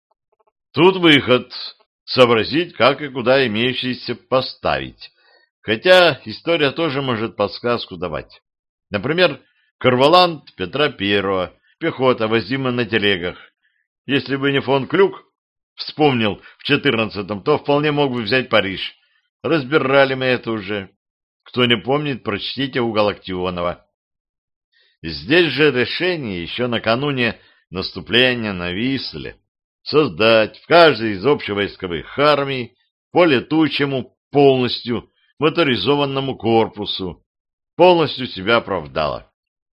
тут выход — сообразить, как и куда имеющиеся поставить. Хотя история тоже может подсказку давать. Например, Корвалант Петра Первого, пехота, возимая на телегах. Если бы не фон Клюк вспомнил в 14-м, то вполне мог бы взять Париж. Разбирали мы это уже. Кто не помнит, прочтите у Галактионова. Здесь же решение еще накануне наступления на Висле создать в каждой из общевойсковых армий по летучему, полностью моторизованному корпусу полностью себя оправдало.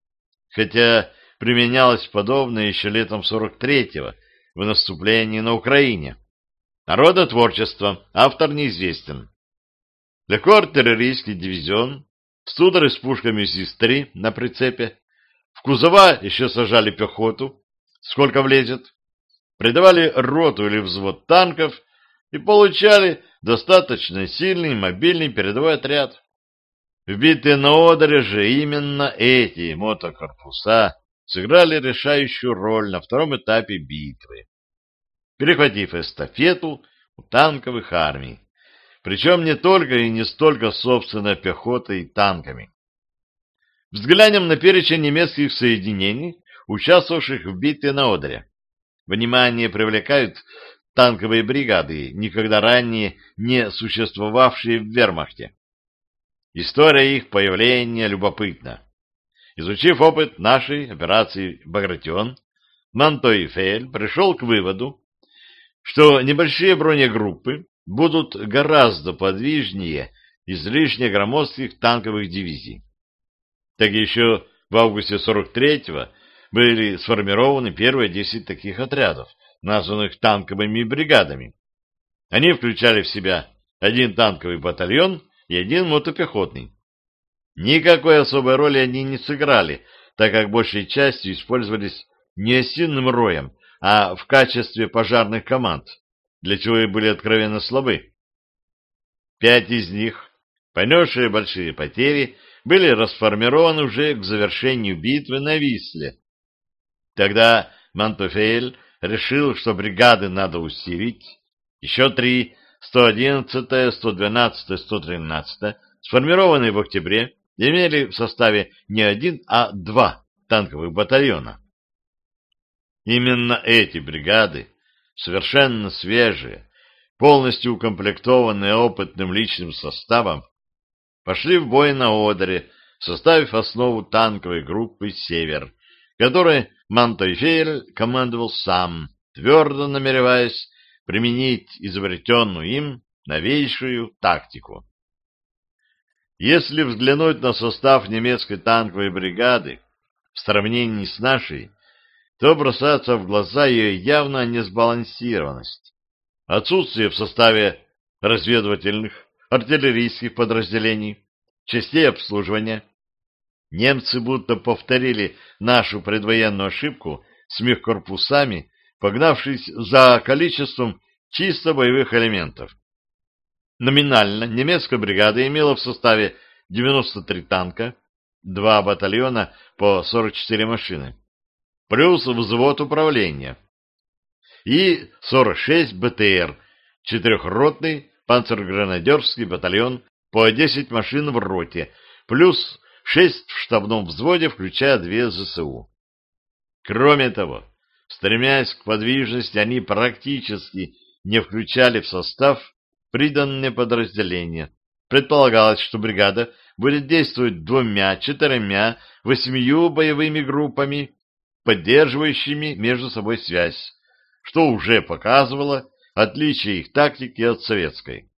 Хотя применялось подобное еще летом 43-го в наступлении на Украине. Народотворчество, автор неизвестен. Легкоартиллерийский дивизион, студеры с пушками ЗИС-3 на прицепе, в кузова еще сажали пехоту, сколько влезет, придавали роту или взвод танков и получали достаточно сильный мобильный передовой отряд. В битве на Одере же именно эти мотокорпуса сыграли решающую роль на втором этапе битвы, перехватив эстафету у танковых армий. Причем не только и не столько собственной пехотой и танками. Взглянем на перечень немецких соединений, участвовавших в битве на Одере. Внимание привлекают танковые бригады, никогда ранее не существовавшие в вермахте. История их появления любопытна. Изучив опыт нашей операции «Багратион», Монтойфель пришел к выводу, что небольшие бронегруппы будут гораздо подвижнее излишне громоздких танковых дивизий. Так еще в августе 43-го были сформированы первые 10 таких отрядов, названных танковыми бригадами. Они включали в себя один танковый батальон и один мотопехотный. Никакой особой роли они не сыграли, так как большей частью использовались не осинным роем, а в качестве пожарных команд, для чего и были откровенно слабы. 5 из них, понесшие большие потери, были расформированы уже к завершению битвы на Висле. Тогда Монтофель решил, что бригады надо усилить. Еще 3, 111-я, 112-я, 113-я, сформированные в октябре, имели в составе не 1, а 2 танковых батальона. Именно эти бригады, совершенно свежие, полностью укомплектованные опытным личным составом, пошли в бой на Одере, составив основу танковой группы «Север», которой Монтойфель командовал сам, твердо намереваясь применить изобретенную им новейшую тактику. Если взглянуть на состав немецкой танковой бригады в сравнении с нашей, то бросается в глаза ее явная несбалансированность. Отсутствие в составе разведывательных, артиллерийских подразделений, частей обслуживания. Немцы будто повторили нашу предвоенную ошибку с мехкорпусами, погнавшись за количеством чисто боевых элементов. Номинально немецкая бригада имела в составе 93 танка, 2 батальона по 44 машины, плюс взвод управления, и 46 БТР, 4-ротный панцергренадерский батальон по 10 машин в роте, плюс 6 в штабном взводе, включая 2 ЗСУ. Кроме того, стремясь к подвижности, они практически не включали в состав приданные подразделения. Предполагалось, что бригада будет действовать 2, 4, 8 боевыми группами, поддерживающими между собой связь, что уже показывало отличие их тактики от советской.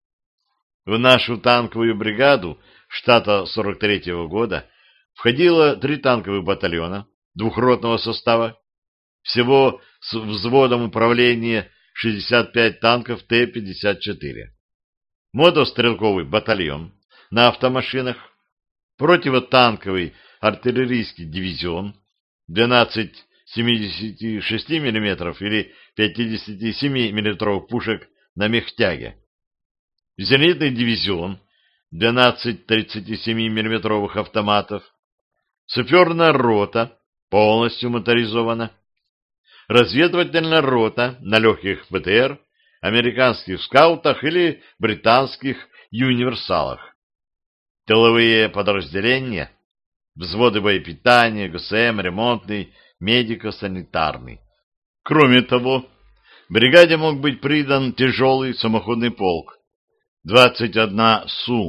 В нашу танковую бригаду штата 43-го года входило 3 танковых батальона двухротного состава, всего с взводом управления 65 танков Т-54. Мотострелковый батальон на автомашинах, противотанковый артиллерийский дивизион, 12 76 мм или 57 мм пушек на мехтяге, зенитный дивизион, 12 37 мм автоматов, саперная рота, полностью моторизована, разведывательная рота на легких БТР, американских скаутах или британских юниверсалах, тыловые подразделения, взводы боепитания, ГСМ, ремонтный, медико-санитарный. Кроме того, бригаде мог быть придан тяжелый самоходный полк, 21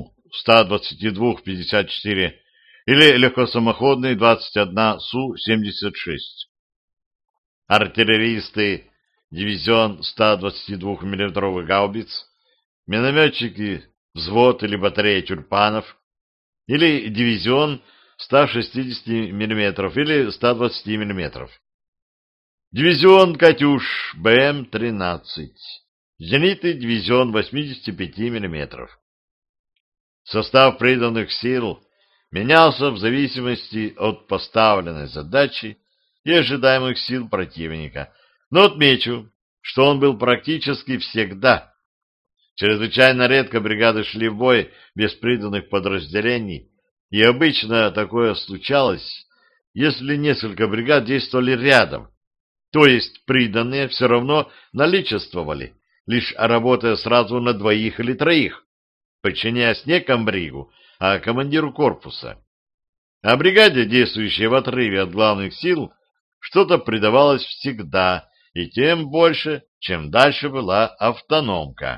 Су-122-54 или легкосамоходный 21 Су-76. Артиллеристы, дивизион 122 мм гаубиц, минометчики, взвод или батарея тюльпанов, или дивизион 160 мм или 120 мм. Дивизион «Катюш» БМ-13. Зенитный дивизион 85 мм. Состав приданных сил менялся в зависимости от поставленной задачи и ожидаемых сил противника, но отмечу, что он был практически всегда. Чрезвычайно редко бригады шли в бой без приданных подразделений, и обычно такое случалось, если несколько бригад действовали рядом, то есть приданные все равно наличествовали, лишь работая сразу на двоих или троих, подчиняясь не комбригу, а командиру корпуса. А бригаде, действующей в отрыве от главных сил, что-то придавалось всегда, и тем больше, чем дальше была автономка.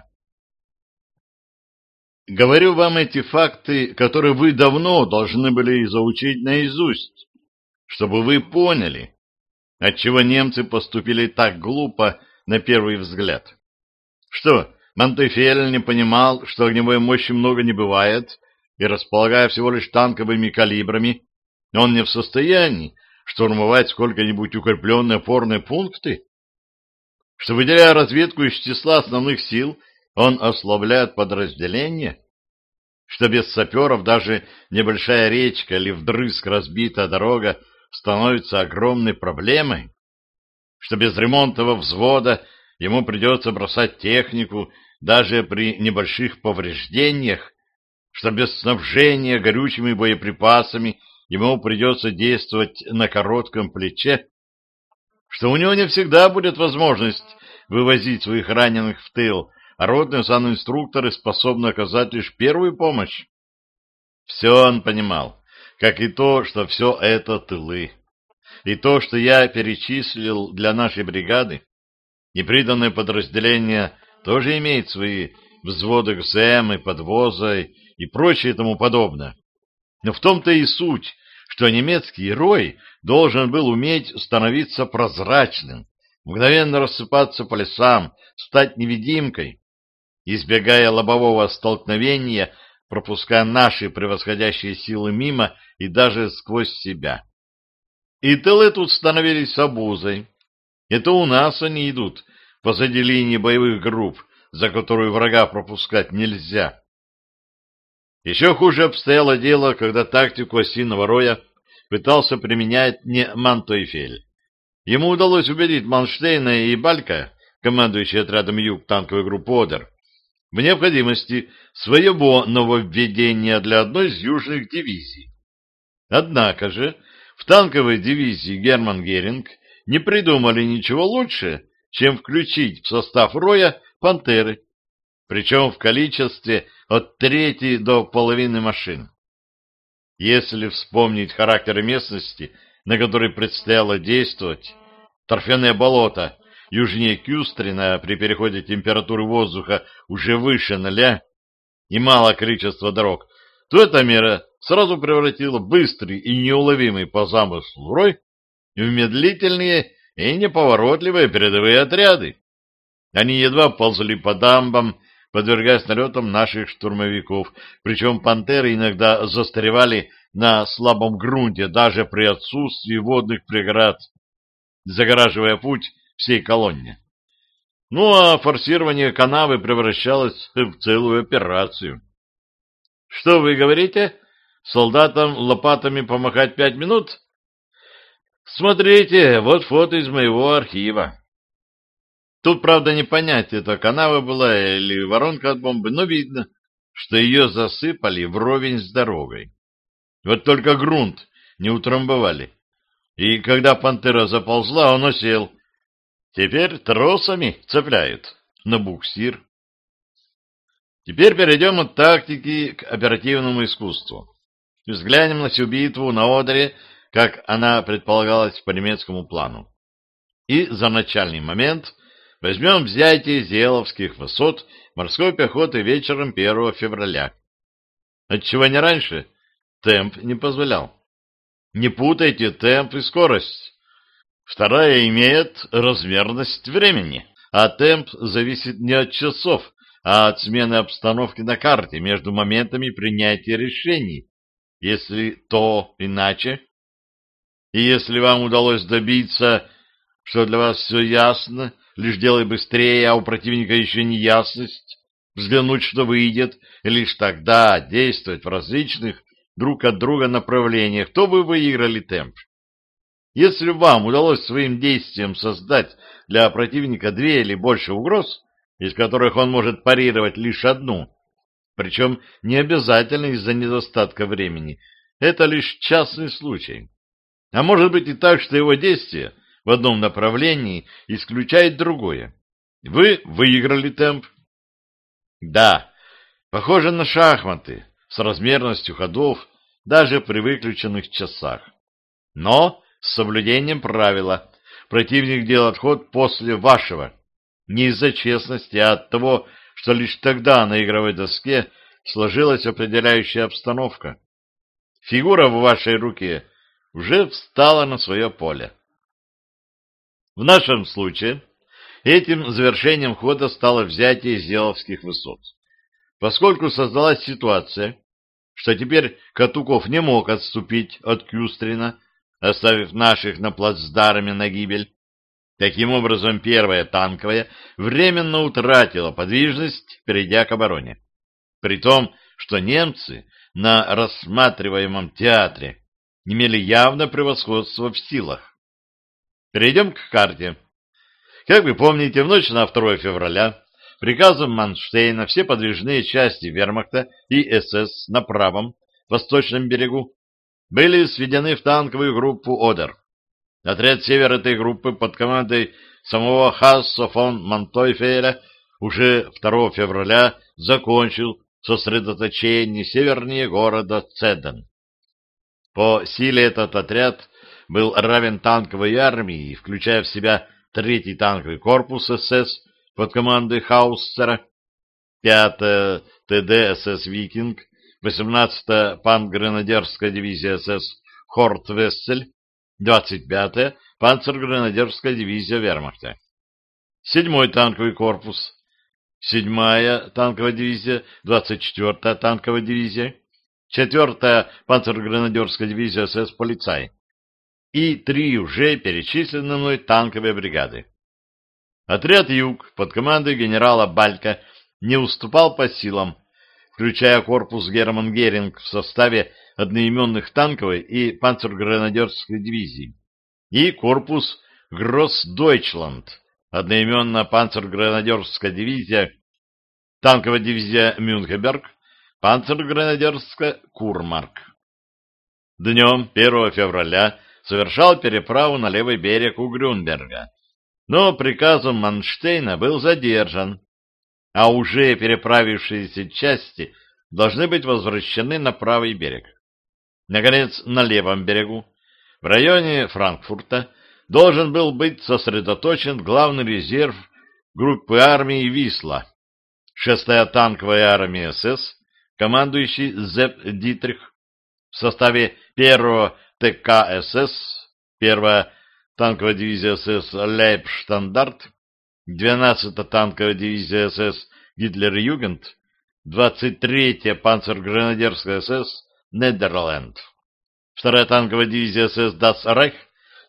Говорю вам эти факты, которые вы давно должны были заучить наизусть, чтобы вы поняли, отчего немцы поступили так глупо на первый взгляд. Что, Монтефель не понимал, что огневой мощи много не бывает, и, располагая всего лишь танковыми калибрами, он не в состоянии штурмовать сколько-нибудь укрепленные опорные пункты? Что, выделяя разведку из числа основных сил, он ослабляет подразделения? Что без саперов даже небольшая речка или вдрызг разбитая дорога становится огромной проблемой? Что без ремонтового взвода ему придется бросать технику даже при небольших повреждениях? Что без снабжения горючими боеприпасами ему придется действовать на коротком плече? Что у него не всегда будет возможность вывозить своих раненых в тыл, а ротные санинструкторы способны оказать лишь первую помощь? Все он понимал, как и то, что все это тылы. И то, что я перечислил для нашей бригады, и приданное подразделение тоже имеет свои взводы ГСМ и подвоза и прочее тому подобное. Но в том-то и суть, что немецкий рой должен был уметь становиться прозрачным, мгновенно рассыпаться по лесам, стать невидимкой, избегая лобового столкновения, пропуская наши превосходящие силы мимо и даже сквозь себя. И тылы тут становились обузой. Это у нас они идут позади линии боевых групп, за которую врага пропускать нельзя. Еще хуже обстояло дело, когда тактику осиного роя пытался применять не Мантойфель. Ему удалось убедить Манштейна и Балька, командующий отрядом Юг танковой группы «Одер», в необходимости своего нововведения для одной из южных дивизий. Однако же в танковой дивизии Герман Геринг не придумали ничего лучше, чем включить в состав роя «Пантеры», причем в количестве от трети до половины машин. Если вспомнить характеры местности, на которой предстояло действовать, торфяные болота южнее Кюстрина при переходе температуры воздуха уже выше 0 и малое количество дорог, то эта мера сразу превратила быстрый и неуловимый по замыслу рой в медлительные и неповоротливые передовые отряды. Они едва ползли по дамбам, подвергаясь налетам наших штурмовиков, причем «Пантеры» иногда застревали на слабом грунте даже при отсутствии водных преград. загораживая путь всей колонне. Ну а форсирование канавы превращалось в целую операцию. Что вы говорите? Солдатам лопатами помахать 5 минут? Смотрите, вот фото из моего архива. Тут, правда, не понять, это канава была или воронка от бомбы, но видно, что ее засыпали вровень с дорогой. Вот только грунт не утрамбовали. И когда пантера заползла, он осел. Теперь тросами цепляют на буксир. Теперь перейдем от тактики к оперативному искусству. Взглянем на всю битву на Одере, как она предполагалась по немецкому плану. И за начальный момент возьмем взятие Зиеловских высот морской пехоты вечером 1 февраля. Отчего не раньше? Темп не позволял. Не путайте темп и скорость. Вторая имеет размерность времени, а темп зависит не от часов, а от смены обстановки на карте между моментами принятия решений. Если то иначе, и если вам удалось добиться, что для вас все ясно, лишь делай быстрее, а у противника еще не ясность, взглянуть, что выйдет, и лишь тогда действовать в различных друг от друга направлениях, то вы выиграли темп. Если вам удалось своим действием создать для противника 2 или больше угроз, из которых он может парировать лишь одну, причем не обязательно из-за недостатка времени, это лишь частный случай. А может быть и так, что его действие в одном направлении исключает другое. Вы выиграли темп. Да, похоже на шахматы с размерностью ходов даже при выключенных часах. Но с соблюдением правила. Противник делает ход после вашего. Не из-за честности, а от того, что лишь тогда на игровой доске сложилась определяющая обстановка. Фигура в вашей руке уже встала на свое поле. В нашем случае этим завершением хода стало взятие Зиеловских высот. Поскольку создалась ситуация, что теперь Катуков не мог отступить от Кюстрина, оставив наших на плацдарме на гибель. Таким образом, первая танковая временно утратила подвижность, перейдя к обороне. При том, что немцы на рассматриваемом театре имели явно превосходство в силах. Перейдем к карте. Как вы помните, в ночь на 2 февраля приказом Манштейна все подвижные части вермахта и СС на правом, восточном берегу были сведены в танковую группу «Одер». Отряд «Север» этой группы под командой самого Хассо фон Мантойфеля уже 2 февраля закончил сосредоточение севернее города Цеден. По силе этот отряд был равен танковой армии, включая в себя 3-й танковый корпус СС под командой Хауссера, 5-я ТД СС «Викинг», 18-я панцергренадерская дивизия СС «Хортвессель», 25-я панцергренадерская дивизия вермахта, 7-й танковый корпус, 7-я танковая дивизия, 24-я танковая дивизия, 4-я панцергренадерская дивизия СС «Полицай» и 3 уже перечисленные мной танковые бригады. Отряд «Юг» под командой генерала Балька не уступал по силам, включая корпус Герман Геринг в составе одноименных танковой и панцергренадерской дивизий, и корпус Гросс-Дойчланд, одноименная панцергренадерская дивизия, танковая дивизия Мюнхенберг, панцергренадерская Курмарк. Днем 1 февраля совершал переправу на левый берег у Грюнберга, но приказом Манштейна был задержан, а уже переправившиеся части должны быть возвращены на правый берег. Наконец, на левом берегу, в районе Франкфурта, должен был быть сосредоточен главный резерв группы армии «Висла», 6-я танковая армия СС, командующий Зепп Дитрих, в составе 1-го ТК СС, 1-я танковая дивизия СС Лейбштандарт, 12-я танковая дивизия СС Гитлер-Югент, 23-я панцергренадерская СС Нидерланд, 2-я танковая дивизия СС Das Reich,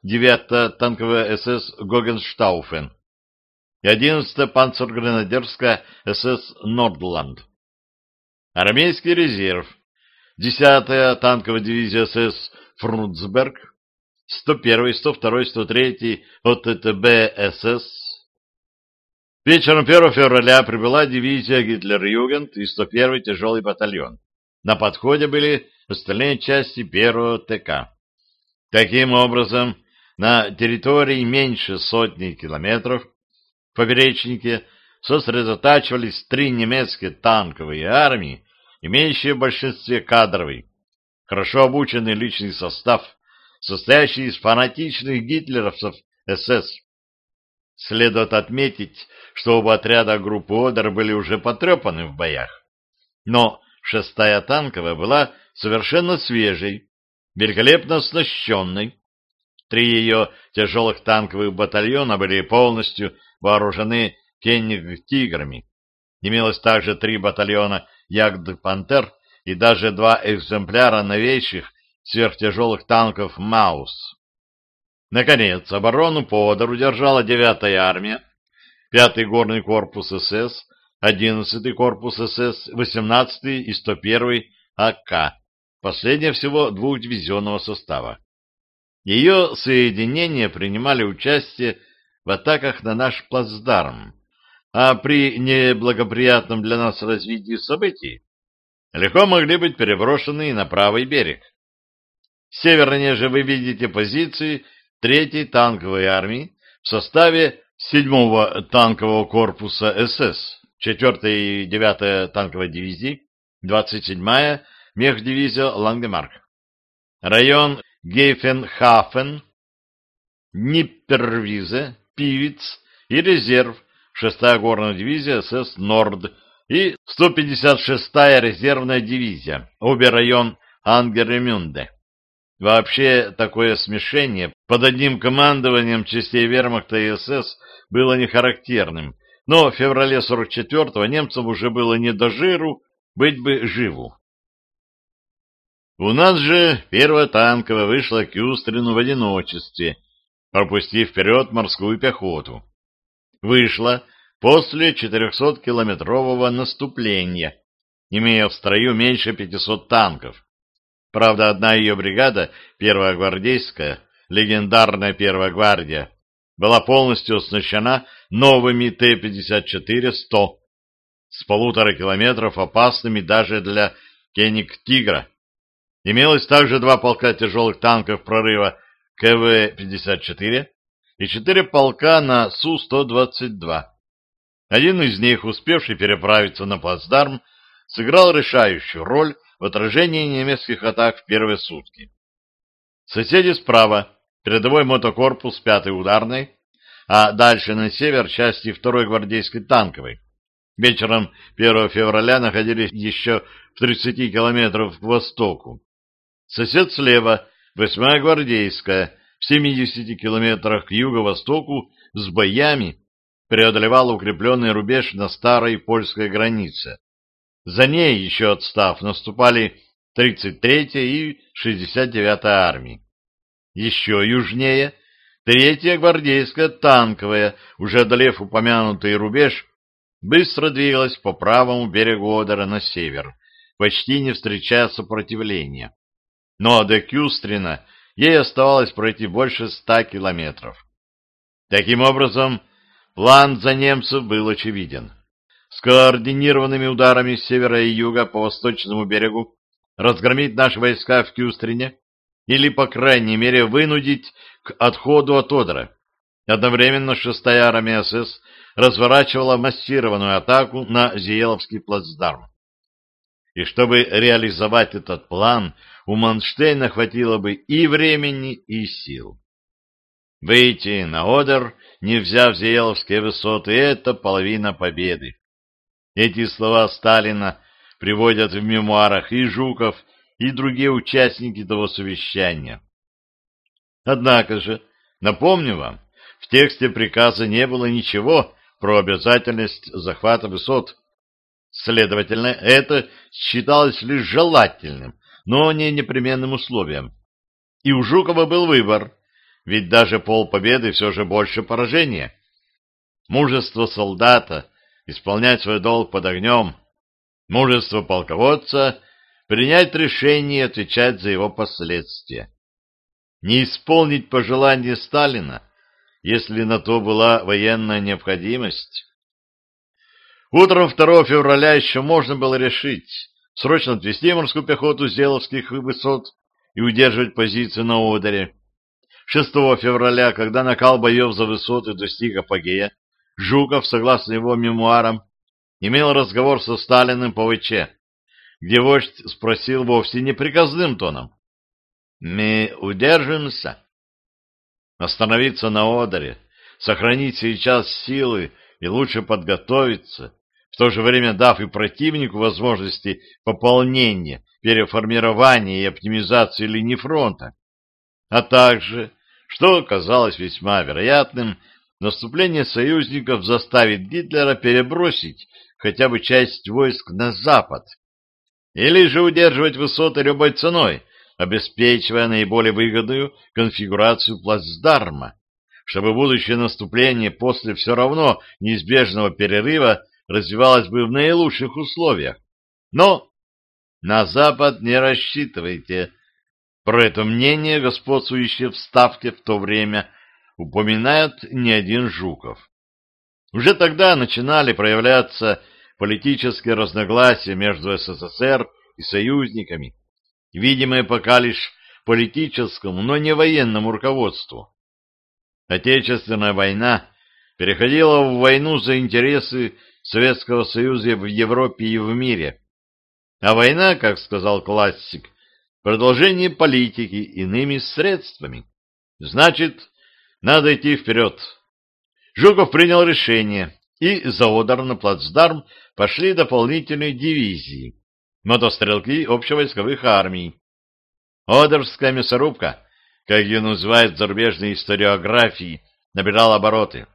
9-я танковая СС Гогенштауфен и 11-я панцергренадерская СС Нордланд. Армейский резерв: 10-я танковая дивизия СС Фрунцберг, 101-й, 102-й, 103-й ОТТБ СС. Вечером 1 февраля прибыла дивизия Гитлер-Югент и 101-й тяжелый батальон. На подходе были остальные части 1-го ТК. Таким образом, на территории меньше сотни километров в поперечнике сосредотачивались 3 немецкие танковые армии, имеющие в большинстве кадровый, хорошо обученный личный состав, состоящий из фанатичных гитлеровцев СС. Следует отметить, что оба отряда группы Одер были уже потрепаны в боях. Но 6-я танковая была совершенно свежей, великолепно оснащенной. 3 ее тяжелых танковых батальона были полностью вооружены «Кенниг-тиграми». Имелось также 3 батальона «Ягд-пантер» и даже 2 экземпляра новейших сверхтяжелых танков «Маус». Наконец, оборону по Одеру держала 9-я армия, 5-й горный корпус СС, 11-й корпус СС, 18-й и 101-й АК, последняя всего двухдивизионного состава. Ее соединения принимали участие в атаках на наш плацдарм, а при неблагоприятном для нас развитии событий легко могли быть переброшены на правый берег. Севернее же вы видите позиции 3-й танковой армии в составе 7-го танкового корпуса СС, 4-я и 9-я танковой дивизии, 27-я мехдивизия Лангемарк. Район Гейфенхафен, Ниппервизе, Пивиц и резерв 6-я горная дивизия СС Норд и 156-я резервная дивизия, обе район Ангеремюнде. Вообще, такое смешение под одним командованием частей вермахта и СС было не характерным, но в феврале 44-го немцам уже было не до жиру, быть бы живу. У нас же 1-я танковая вышла к Кюстрину в одиночестве, пропустив вперед морскую пехоту. Вышла после 400-километрового наступления, имея в строю меньше 500 танков. Правда, одна ее бригада, 1-я гвардейская, легендарная 1-я гвардия, была полностью оснащена новыми Т-54-100 с 1,5 километров опасными даже для Кенниг-тигра. Имелось также 2 полка тяжелых танков прорыва КВ-54 и 4 полка на Су-122. Один из них, успевший переправиться на плацдарм, сыграл решающую роль в отражении немецких атак в первые сутки. Соседи справа — передовой мотокорпус 5-й ударной, а дальше на север части 2-й гвардейской танковой. Вечером 1 февраля находились еще в 30 километров к востоку. Сосед слева — 8-я гвардейская, в 70 километрах к юго-востоку с боями преодолевала укрепленный рубеж на старой польской границе. За ней, еще отстав, наступали 33-я и 69-я армии. Еще южнее 3-я гвардейская танковая, уже одолев упомянутый рубеж, быстро двигалась по правому берегу Одера на север, почти не встречая сопротивления. Но до Кюстрина ей оставалось пройти больше 100 километров. Таким образом, план за немцев был очевиден. Скоординированными ударами с севера и юга по восточному берегу разгромить наши войска в Кюстрине или, по крайней мере, вынудить к отходу от Одера. Одновременно 6-я армия СС разворачивала массированную атаку на Зиеловский плацдарм. И чтобы реализовать этот план, у Манштейна хватило бы и времени, и сил. Выйти на Одер, не взяв Зиеловские высоты, это половина победы. Эти слова Сталина приводят в мемуарах и Жуков, и другие участники того совещания. Однако же, напомню вам, в тексте приказа не было ничего про обязательность захвата высот. Следовательно, это считалось лишь желательным, но не непременным условием. И у Жукова был выбор: ведь даже полпобеды все же больше поражения. Мужество солдата исполнять свой долг под огнем, мужество полководца принять решение и отвечать за его последствия. Не исполнить пожелания Сталина, если на то была военная необходимость. Утром 2 февраля еще можно было решить срочно отвести морскую пехоту с Деловских высот и удерживать позиции на Одере. 6 февраля, когда накал боев за высоты достиг апогея, Жуков, согласно его мемуарам, имел разговор со Сталиным по ВЧ, где вождь спросил вовсе не приказным тоном: «Мы удержимся?» Остановиться на Одере, сохранить сейчас силы и лучше подготовиться, в то же время дав и противнику возможности пополнения, переформирования и оптимизации линий фронта, а также, что казалось весьма вероятным, наступление союзников заставит Гитлера перебросить хотя бы часть войск на запад, или же удерживать высоты любой ценой, обеспечивая наиболее выгодную конфигурацию плацдарма, чтобы будущее наступление после все равно неизбежного перерыва развивалось бы в наилучших условиях. Но на Запад не рассчитывайте. Про это мнение, господствующее в Ставке в то время, упоминает не один Жуков. Уже тогда начинали проявляться политические разногласия между СССР и союзниками, видимые пока лишь политическому, но не военному руководству. Отечественная война переходила в войну за интересы Советского Союза в Европе и в мире. А война, как сказал классик, продолжение политики иными средствами. Значит, надо идти вперед. Жуков принял решение, и за Одер на плацдарм пошли дополнительные дивизии, мотострелки общевойсковых армий. Одерская мясорубка, как ее называют в зарубежной историографии, набирала обороты.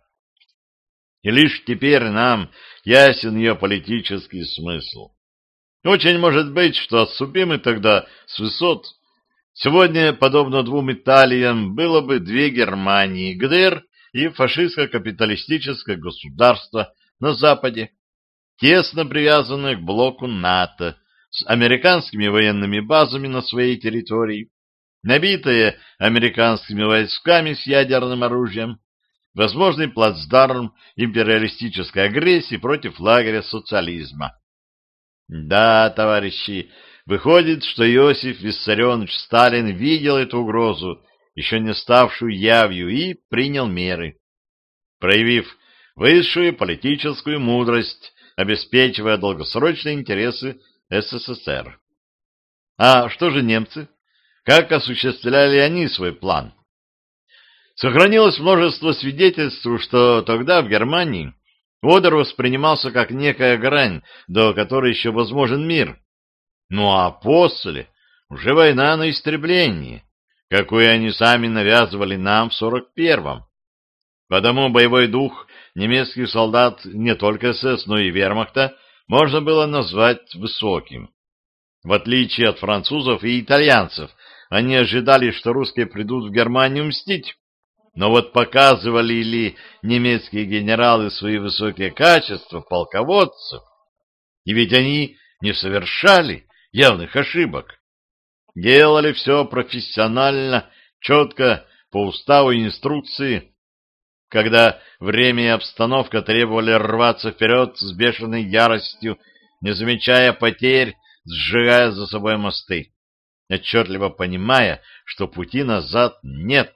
И лишь теперь нам ясен ее политический смысл. Очень может быть, что отступим мы тогда с высот. Сегодня, подобно двум Италиям, было бы две Германии, ГДР и фашистско-капиталистическое государство на Западе, тесно привязанное к блоку НАТО, с американскими военными базами на своей территории, набитое американскими войсками с ядерным оружием, возможный плацдарм империалистической агрессии против лагеря социализма. Да, товарищи, выходит, что Иосиф Виссарионович Сталин видел эту угрозу, еще не ставшую явью, и принял меры, проявив высшую политическую мудрость, обеспечивая долгосрочные интересы СССР. А что же немцы? Как осуществляли они свой план? Сохранилось множество свидетельств, что тогда в Германии Одер воспринимался как некая грань, до которой еще возможен мир. Ну а после уже война на истребление, какую они сами навязывали нам в 41-м. Потому боевой дух немецких солдат не только СС, но и вермахта можно было назвать высоким. В отличие от французов и итальянцев, они ожидали, что русские придут в Германию мстить. Но вот показывали ли немецкие генералы свои высокие качества полководцев? И ведь они не совершали явных ошибок. Делали все профессионально, четко, по уставу и инструкции. Когда время и обстановка требовали рваться вперед с бешеной яростью, не замечая потерь, сжигая за собой мосты, отчетливо понимая, что пути назад нет.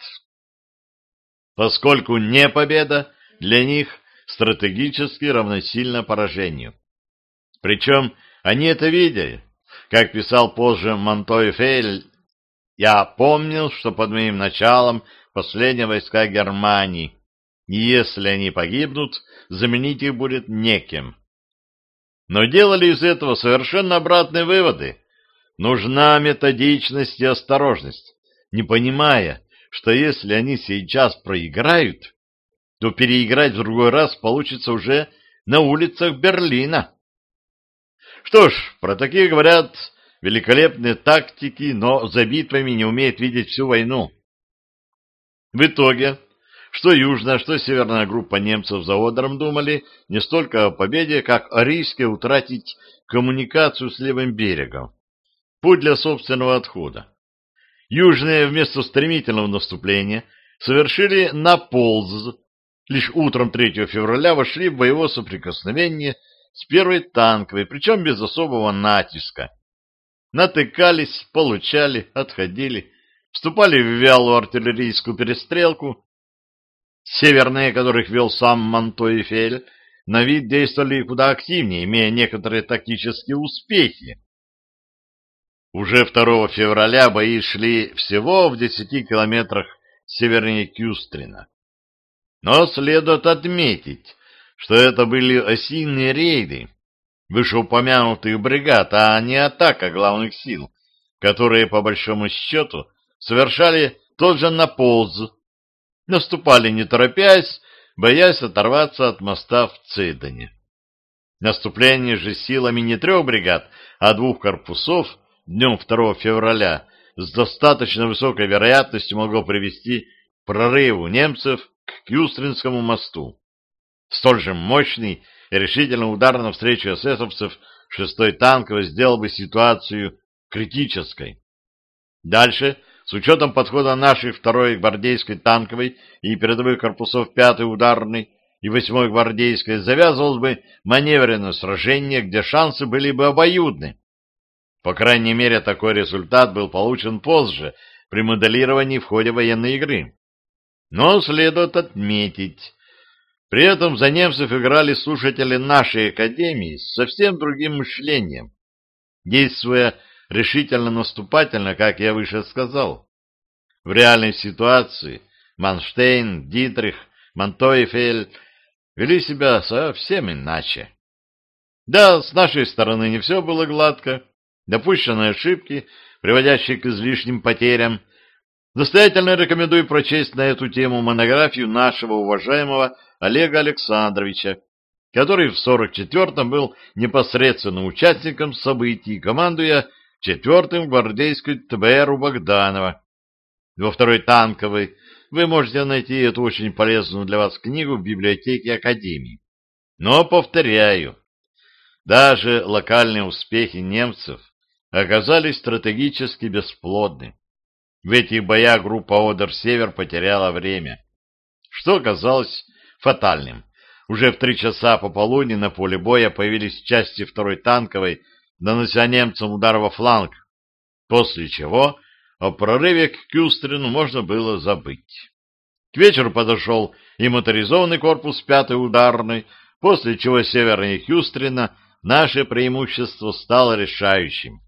Поскольку не победа для них стратегически равносильно поражению. Причем они это видели. Как писал позже Монтойфель, «Я помнил, что под моим началом последние войска Германии, и если они погибнут, заменить их будет некем». Но делали из этого совершенно обратные выводы. Нужна методичность и осторожность, не понимая, что если они сейчас проиграют, то переиграть в другой раз получится уже на улицах Берлина. Что ж, про такие говорят великолепные тактики, но за битвами не умеют видеть всю войну. В итоге, что южная, что северная группа немцев за Одером думали не столько о победе, как о риске утратить коммуникацию с левым берегом, путь для собственного отхода. Южные вместо стремительного наступления совершили наполз. Лишь утром 3 февраля вошли в боевое соприкосновение с первой танковой, причем без особого натиска. Натыкались, получали, отходили, вступали в вялую артиллерийскую перестрелку. Северные, которых вел сам Монтойфель, на вид действовали куда активнее, имея некоторые тактические успехи. Уже 2 февраля бои шли всего в 10 километрах севернее Кюстрина. Но следует отметить, что это были осинные рейды вышеупомянутых бригад, а не атака главных сил, которые, по большому счету, совершали тот же наполз, наступали не торопясь, боясь оторваться от моста в Цидоне. Наступление же силами не 3 бригад, а 2 корпусов днем 2 февраля с достаточно высокой вероятностью могло привести к прорыву немцев к Кюстринскому мосту. Столь же мощный и решительный удар навстречу эсэсовцев 6-й танковой сделал бы ситуацию критической. Дальше, с учетом подхода наших 2-й гвардейской танковой и передовых корпусов 5-й ударной и 8-й гвардейской, завязывалось бы маневренное сражение, где шансы были бы обоюдны. По крайней мере, такой результат был получен позже, при моделировании в ходе военной игры. Но следует отметить, при этом за немцев играли слушатели нашей академии с совсем другим мышлением, действуя решительно наступательно, как я выше сказал. В реальной ситуации Манштейн, Дитрих, Монтойфель вели себя совсем иначе. Да, с нашей стороны не все было гладко, допущенные ошибки, приводящие к излишним потерям. Настоятельно рекомендую прочесть на эту тему монографию нашего уважаемого Олега Александровича, который в 44-м был непосредственным участником событий, командуя 4-м гвардейской ТБР у Богданова. Во 2-й танковой вы можете найти эту очень полезную для вас книгу в библиотеке Академии. Но, повторяю, даже локальные успехи немцев оказались стратегически бесплодны. В этих боях группа Одер-Север потеряла время, что оказалось фатальным. Уже в 3 часа пополудни на поле боя появились части 2-й танковой, нанося немцам удар во фланг, после чего о прорыве к Кюстрину можно было забыть. К вечеру подошел и моторизованный корпус 5-й ударной, после чего севернее Кюстрина наше преимущество стало решающим.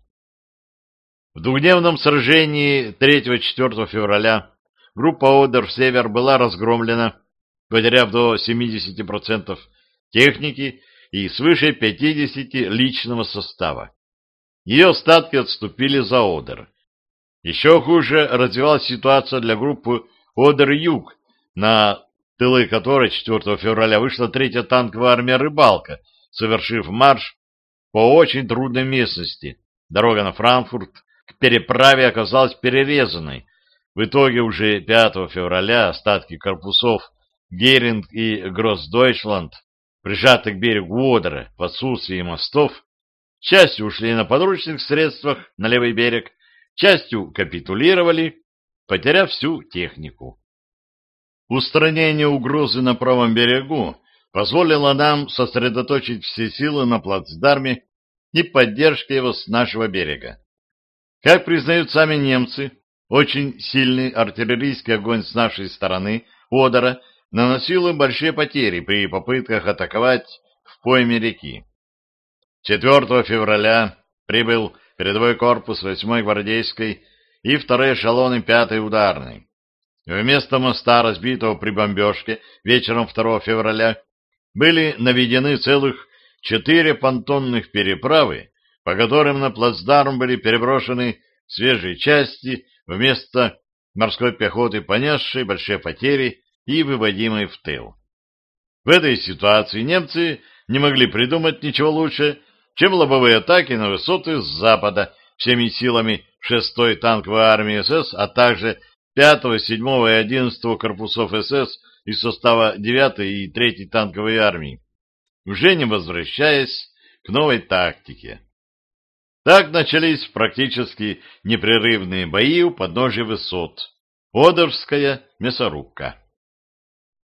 В двухдневном сражении 3-4 февраля группа Одер-Север была разгромлена, потеряв до 70% техники и свыше 50 личного состава. Ее остатки отступили за Одер. Еще хуже развивалась ситуация для группы Одер-Юг, на тылы которой 4 февраля вышла 3-я танковая армия «Рыбалка», совершив марш по очень трудной местности. Дорога на Франкфурт к переправе оказалась перерезанной. В итоге уже 5 февраля остатки корпусов Геринг и Гроссдойчланд, прижатых к берегу Одера в отсутствии мостов, частью ушли на подручных средствах на левый берег, частью капитулировали, потеряв всю технику. Устранение угрозы на правом берегу позволило нам сосредоточить все силы на плацдарме и поддержке его с нашего берега. Как признают сами немцы, очень сильный артиллерийский огонь с нашей стороны Одера наносил им большие потери при попытках атаковать в пойме реки. 4 февраля прибыл передовой корпус 8-й гвардейской и 2-й эшелоны 5-й ударной. Вместо моста, разбитого при бомбежке вечером 2 февраля, были наведены целых 4 понтонных переправы, по которым на плацдарм были переброшены свежие части вместо морской пехоты, понесшей большие потери и выводимой в тыл. В этой ситуации немцы не могли придумать ничего лучше, чем лобовые атаки на высоты с запада всеми силами 6-й танковой армии СС, а также 5-го, 7-го и 11-го корпусов СС из состава 9-й и 3-й танковой армии, уже не возвращаясь к новой тактике. Так начались практически непрерывные бои у подножия высот. Одерская мясорубка.